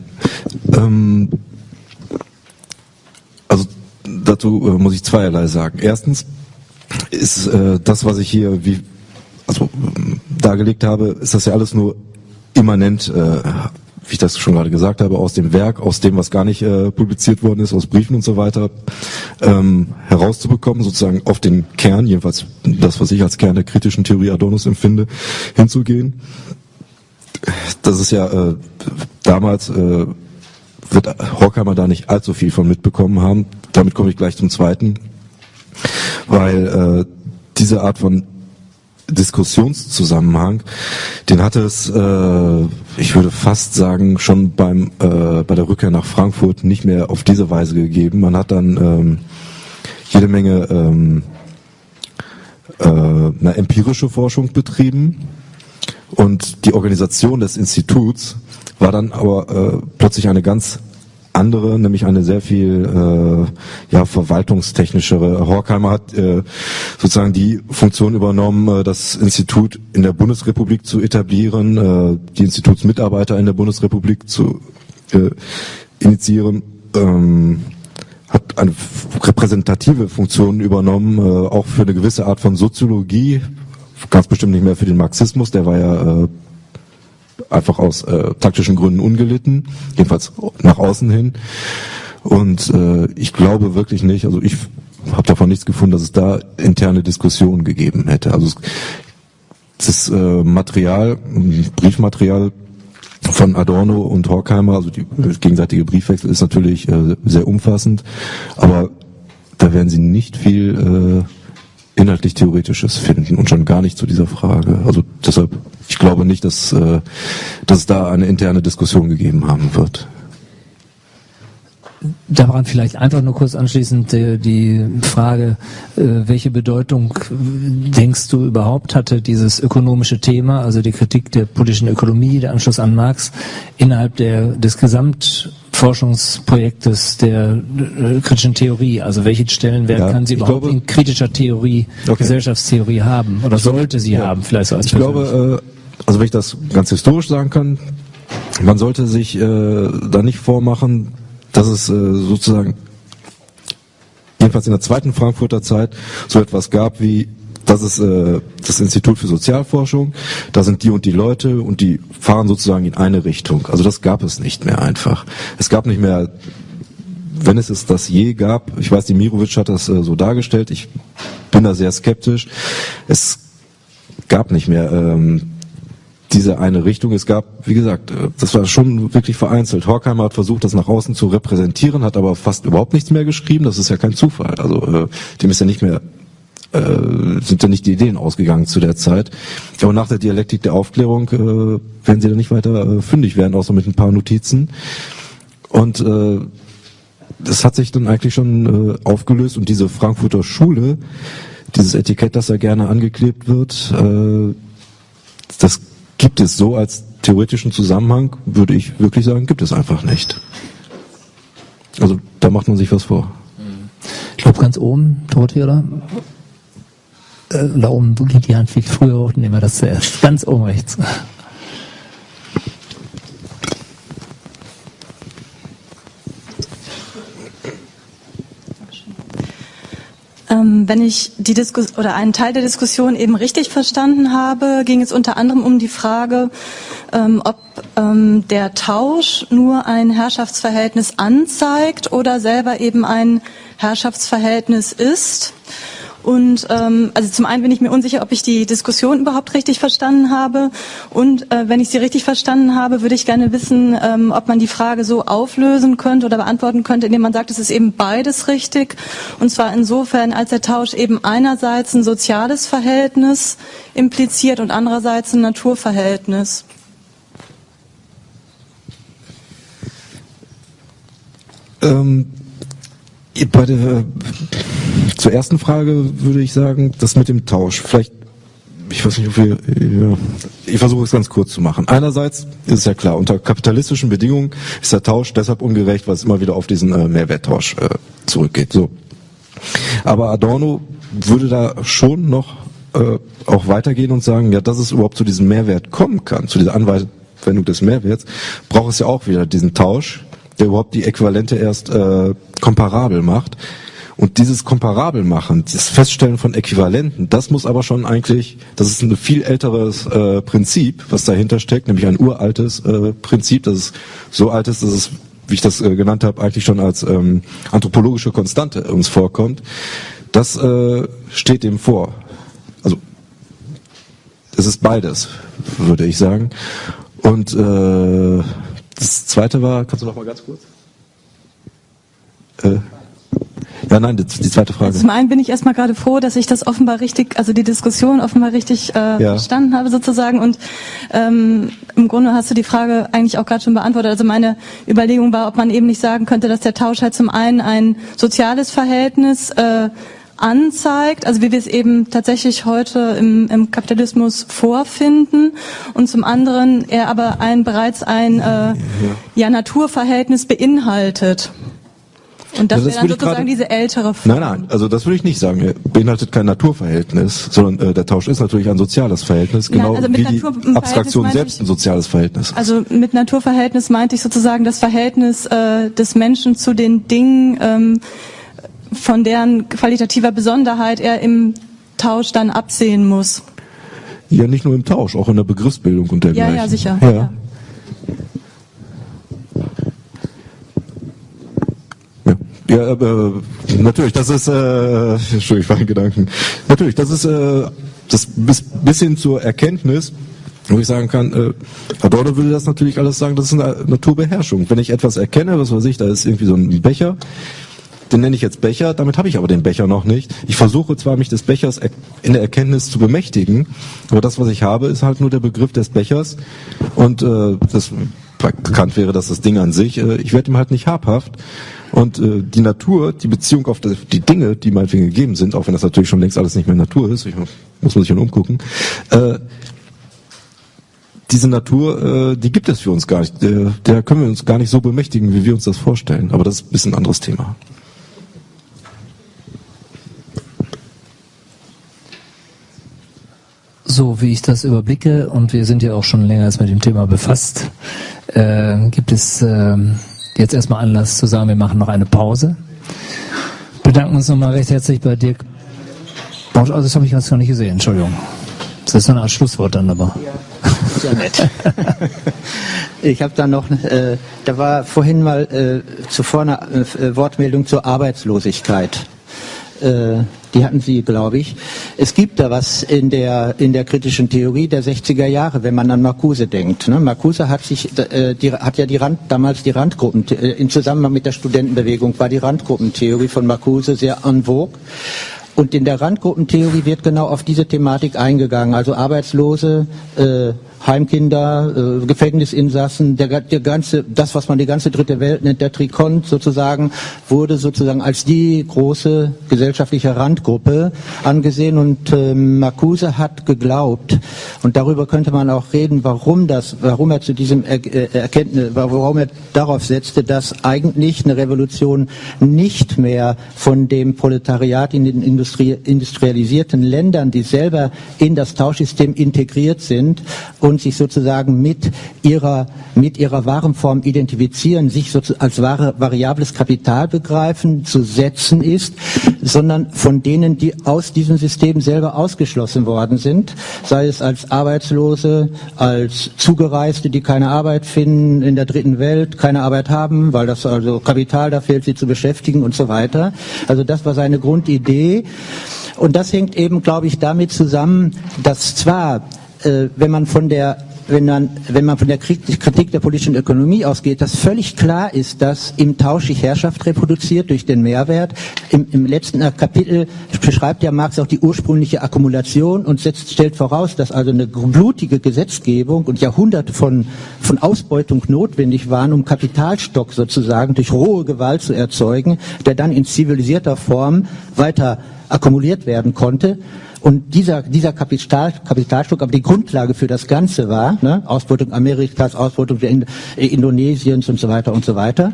Also dazu muss ich zweierlei sagen. Erstens ist das, was ich hier dargelegt habe, ist das ja alles nur immanent, wie ich das schon gerade gesagt habe, aus dem Werk, aus dem, was gar nicht publiziert worden ist, aus Briefen und so weiter, herauszubekommen, sozusagen auf den Kern, jedenfalls das, was ich als Kern der kritischen Theorie Adornos empfinde, hinzugehen. Das ist ja damals, wird Horkheimer da nicht allzu viel von mitbekommen haben. Damit komme ich gleich zum Zweiten, weil diese Art von Diskussionszusammenhang, den hatte es, ich würde fast sagen, schon bei der Rückkehr nach Frankfurt nicht mehr auf diese Weise gegeben. Man hat dann jede Menge eine empirische Forschung betrieben und die Organisation des Instituts war dann aber plötzlich eine ganz andere, nämlich eine sehr viel verwaltungstechnischere. Horkheimer hat sozusagen die Funktion übernommen, das Institut in der Bundesrepublik zu etablieren, die Institutsmitarbeiter in der Bundesrepublik zu initiieren, hat eine repräsentative Funktion übernommen, auch für eine gewisse Art von Soziologie, ganz bestimmt nicht mehr für den Marxismus, der war ja einfach aus taktischen Gründen ungelitten, jedenfalls nach außen hin. Und ich glaube wirklich nicht, also ich habe davon nichts gefunden, dass es da interne Diskussionen gegeben hätte. Also das Material, Briefmaterial von Adorno und Horkheimer, also die gegenseitige Briefwechsel ist natürlich sehr umfassend, aber da werden Sie nicht viel inhaltlich Theoretisches finden und schon gar nicht zu dieser Frage. Also deshalb, ich glaube nicht, dass es da eine interne Diskussion gegeben haben wird. Daran vielleicht einfach nur kurz anschließend die Frage, welche Bedeutung denkst du überhaupt hatte dieses ökonomische Thema, also die Kritik der politischen Ökonomie, der Anschluss an Marx, innerhalb des Gesamtforschungsprojektes der kritischen Theorie? Also welchen Stellenwert kann sie überhaupt in kritischer Theorie, Gesellschaftstheorie haben? Oder sollte sie haben, vielleicht so als glaube, also wenn ich das ganz historisch sagen kann, man sollte sich da nicht vormachen, dass es sozusagen jedenfalls in der zweiten Frankfurter Zeit so etwas gab wie, das ist das Institut für Sozialforschung, da sind die und die Leute und die fahren sozusagen in eine Richtung. Also das gab es nicht mehr einfach. Es gab nicht mehr, wenn es das je gab, ich weiß, die Mirovic hat das so dargestellt, ich bin da sehr skeptisch, es gab nicht mehr diese eine Richtung. Es gab, wie gesagt, das war schon wirklich vereinzelt. Horkheimer hat versucht, das nach außen zu repräsentieren, hat aber fast überhaupt nichts mehr geschrieben. Das ist ja kein Zufall. Also dem ist ja nicht mehr, sind ja nicht die Ideen ausgegangen zu der Zeit. Aber nach der Dialektik der Aufklärung werden sie dann nicht weiter fündig werden, außer mit ein paar Notizen. Und das hat sich dann eigentlich schon aufgelöst. Und diese Frankfurter Schule, dieses Etikett, das ja gerne angeklebt wird, das gibt es so als theoretischen Zusammenhang, würde ich wirklich sagen, gibt es einfach nicht. Also da macht man sich was vor. Ich glaube ganz oben, Dorothea, oder? da oben geht die Hand viel früher hoch, nehmen wir das zuerst. Ganz oben rechts. Wenn ich die oder einen Teil der Diskussion eben richtig verstanden habe, ging es unter anderem um die Frage, ob der Tausch nur ein Herrschaftsverhältnis anzeigt oder selber eben ein Herrschaftsverhältnis ist. Und also zum einen bin ich mir unsicher, ob ich die Diskussion überhaupt richtig verstanden habe. Und wenn ich sie richtig verstanden habe, würde ich gerne wissen, ob man die Frage so auflösen könnte oder beantworten könnte, indem man sagt, es ist eben beides richtig. Und zwar insofern, als der Tausch eben einerseits ein soziales Verhältnis impliziert und andererseits ein Naturverhältnis. Zur ersten Frage würde ich sagen, das mit dem Tausch. Vielleicht, ich weiß nicht, ich versuche es ganz kurz zu machen. Einerseits ist es ja klar, unter kapitalistischen Bedingungen ist der Tausch deshalb ungerecht, weil es immer wieder auf diesen Mehrwerttausch zurückgeht. So. Aber Adorno würde da schon noch auch weitergehen und sagen, ja, dass es überhaupt zu diesem Mehrwert kommen kann, zu dieser Anwendung des Mehrwerts, braucht es ja auch wieder diesen Tausch, der überhaupt die Äquivalente erst komparabel macht. Und dieses komparabel machen, das Feststellen von Äquivalenten, das muss aber schon eigentlich, das ist ein viel älteres Prinzip, was dahinter steckt, nämlich ein uraltes Prinzip, das ist so alt ist, dass es, wie ich das genannt habe, eigentlich schon als anthropologische Konstante uns vorkommt. Das steht dem vor. Also es ist beides, würde ich sagen. Und das zweite war, kannst du noch mal ganz kurz? Ja, nein, die zweite Frage. Zum einen bin ich erstmal gerade froh, dass ich das offenbar richtig, also die Diskussion offenbar richtig verstanden habe sozusagen. Und im Grunde hast du die Frage eigentlich auch gerade schon beantwortet. Also meine Überlegung war, ob man eben nicht sagen könnte, dass der Tausch halt zum einen ein soziales Verhältnis anzeigt, also wie wir es eben tatsächlich heute im Kapitalismus vorfinden, und zum anderen er aber bereits ein Naturverhältnis beinhaltet. Und das wäre dann sozusagen diese ältere Form. Nein, also das würde ich nicht sagen. Er beinhaltet kein Naturverhältnis, sondern der Tausch ist natürlich ein soziales Verhältnis, genau also wie die Abstraktion selbst ein soziales Verhältnis ist. Also mit Naturverhältnis meinte ich sozusagen das Verhältnis des Menschen zu den Dingen, von deren qualitativer Besonderheit er im Tausch dann absehen muss. Ja, nicht nur im Tausch, auch in der Begriffsbildung und dergleichen. Ja, sicher. Ja. Ja, aber natürlich, das ist, Entschuldigung, ich war in Gedanken. Natürlich, das ist das bis hin zur Erkenntnis, wo ich sagen kann, Adorno würde das natürlich alles sagen, das ist eine Naturbeherrschung. Wenn ich etwas erkenne, was weiß ich, da ist irgendwie so ein Becher, den nenne ich jetzt Becher, damit habe ich aber den Becher noch nicht. Ich versuche zwar, mich des Bechers in der Erkenntnis zu bemächtigen, aber das, was ich habe, ist halt nur der Begriff des Bechers, und das bekannt wäre, dass das Ding an sich, ich werde ihm halt nicht habhaft. Und die Natur, die Beziehung auf die Dinge, die meinetwegen gegeben sind, auch wenn das natürlich schon längst alles nicht mehr Natur ist, muss man sich schon umgucken, diese Natur, die gibt es für uns gar nicht. Der können wir uns gar nicht so bemächtigen, wie wir uns das vorstellen. Aber das ist ein bisschen ein anderes Thema. So wie ich das überblicke, und wir sind ja auch schon länger mit dem Thema befasst, gibt es jetzt erstmal Anlass zu sagen, wir machen noch eine Pause. Bedanken uns nochmal recht herzlich bei Dirk. Also das habe ich jetzt noch nicht gesehen, Entschuldigung. Das ist so eine Art Schlusswort dann aber. Ja, sehr nett. Ich habe dann noch, da war vorhin mal zuvor eine Wortmeldung zur Arbeitslosigkeit. Die hatten Sie, glaube ich. Es gibt da was in der kritischen Theorie der 60er Jahre, wenn man an Marcuse denkt. Ne? Marcuse hat damals die Randgruppen, im Zusammenhang mit der Studentenbewegung war die Randgruppentheorie von Marcuse sehr en vogue. Und in der Randgruppentheorie wird genau auf diese Thematik eingegangen. Also Arbeitslose Heimkinder, Gefängnisinsassen, das, was man die ganze dritte Welt nennt, der Trikont sozusagen, wurde sozusagen als die große gesellschaftliche Randgruppe angesehen und Marcuse hat geglaubt, und darüber könnte man auch reden, warum er zu diesem warum er darauf setzte, dass eigentlich eine Revolution nicht mehr von dem Proletariat in den industrialisierten Ländern, die selber in das Tauschsystem integriert sind und sich sozusagen mit ihrer Warenform identifizieren, sich als variables Kapital begreifen, zu setzen ist, sondern von denen, die aus diesem System selber ausgeschlossen worden sind, sei es als Arbeitslose, als Zugereiste, die keine Arbeit finden in der dritten Welt, keine Arbeit haben, weil das also Kapital da fehlt, sie zu beschäftigen und so weiter. Also das war seine Grundidee. Und das hängt eben, glaube ich, damit zusammen, dass zwar, wenn man von der Kritik der politischen Ökonomie ausgeht, dass völlig klar ist, dass im Tausch sich Herrschaft reproduziert durch den Mehrwert. Im letzten Kapitel beschreibt ja Marx auch die ursprüngliche Akkumulation und stellt voraus, dass also eine blutige Gesetzgebung und Jahrhunderte von Ausbeutung notwendig waren, um Kapitalstock sozusagen durch rohe Gewalt zu erzeugen, der dann in zivilisierter Form weiter akkumuliert werden konnte. Und dieser Kapitalstock aber die Grundlage für das Ganze war, ne? Ausbeutung Amerikas, Ausbeutung Indonesiens und so weiter und so weiter.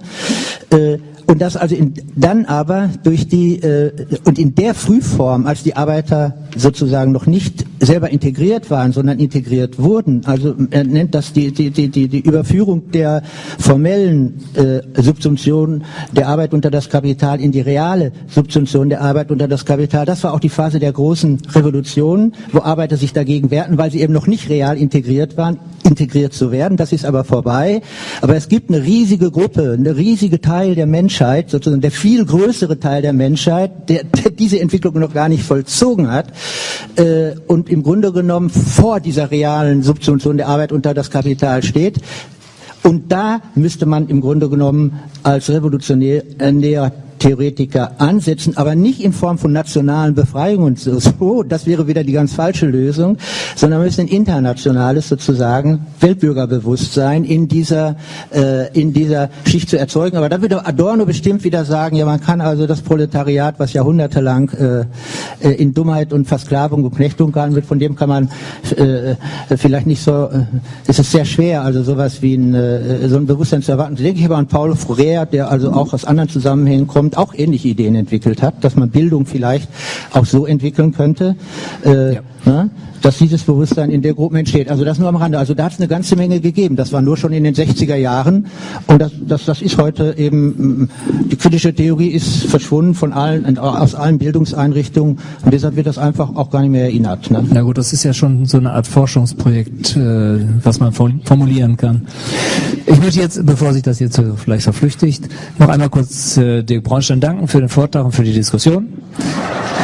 Und das also dann aber durch und in der Frühform, als die Arbeiter sozusagen noch nicht selber integriert waren, sondern integriert wurden, also er nennt das die Überführung der formellen Subsumption der Arbeit unter das Kapital in die reale Subsumption der Arbeit unter das Kapital. Das war auch die Phase der großen Revolution, wo Arbeiter sich dagegen wehrten, weil sie eben noch nicht real integriert waren, integriert zu werden. Das ist aber vorbei. Aber es gibt eine riesige Gruppe, eine riesige Teil der Menschheit, sozusagen der viel größere Teil der Menschheit, der diese Entwicklung noch gar nicht vollzogen hat und im Grunde genommen vor dieser realen Subsumption der Arbeit unter das Kapital steht. Und da müsste man im Grunde genommen als revolutionär Theoretiker ansetzen, aber nicht in Form von nationalen Befreiungen so, das wäre wieder die ganz falsche Lösung, sondern wir müssen ein internationales sozusagen Weltbürgerbewusstsein in dieser Schicht zu erzeugen. Aber da würde Adorno bestimmt wieder sagen, ja, man kann also das Proletariat, was jahrhundertelang in Dummheit und Versklavung und Knechtung gehalten wird, von dem kann man vielleicht nicht so, es ist sehr schwer, also sowas wie so ein Bewusstsein zu erwarten. Denke ich aber an Paulo Freire, der also auch aus anderen Zusammenhängen kommt, auch ähnliche Ideen entwickelt hat, dass man Bildung vielleicht auch so entwickeln könnte, ne, dass dieses Bewusstsein in der Gruppe entsteht. Also das nur am Rande. Also da hat es eine ganze Menge gegeben. Das war nur schon in den 60er Jahren und das ist heute eben, die kritische Theorie ist verschwunden aus allen Bildungseinrichtungen und deshalb wird das einfach auch gar nicht mehr erinnert. Ne? Na gut, das ist ja schon so eine Art Forschungsprojekt, was man formulieren kann. Ich möchte jetzt, bevor sich das jetzt vielleicht verflüchtigt, noch einmal kurz Dirk Braunstein danken für den Vortrag und für die Diskussion.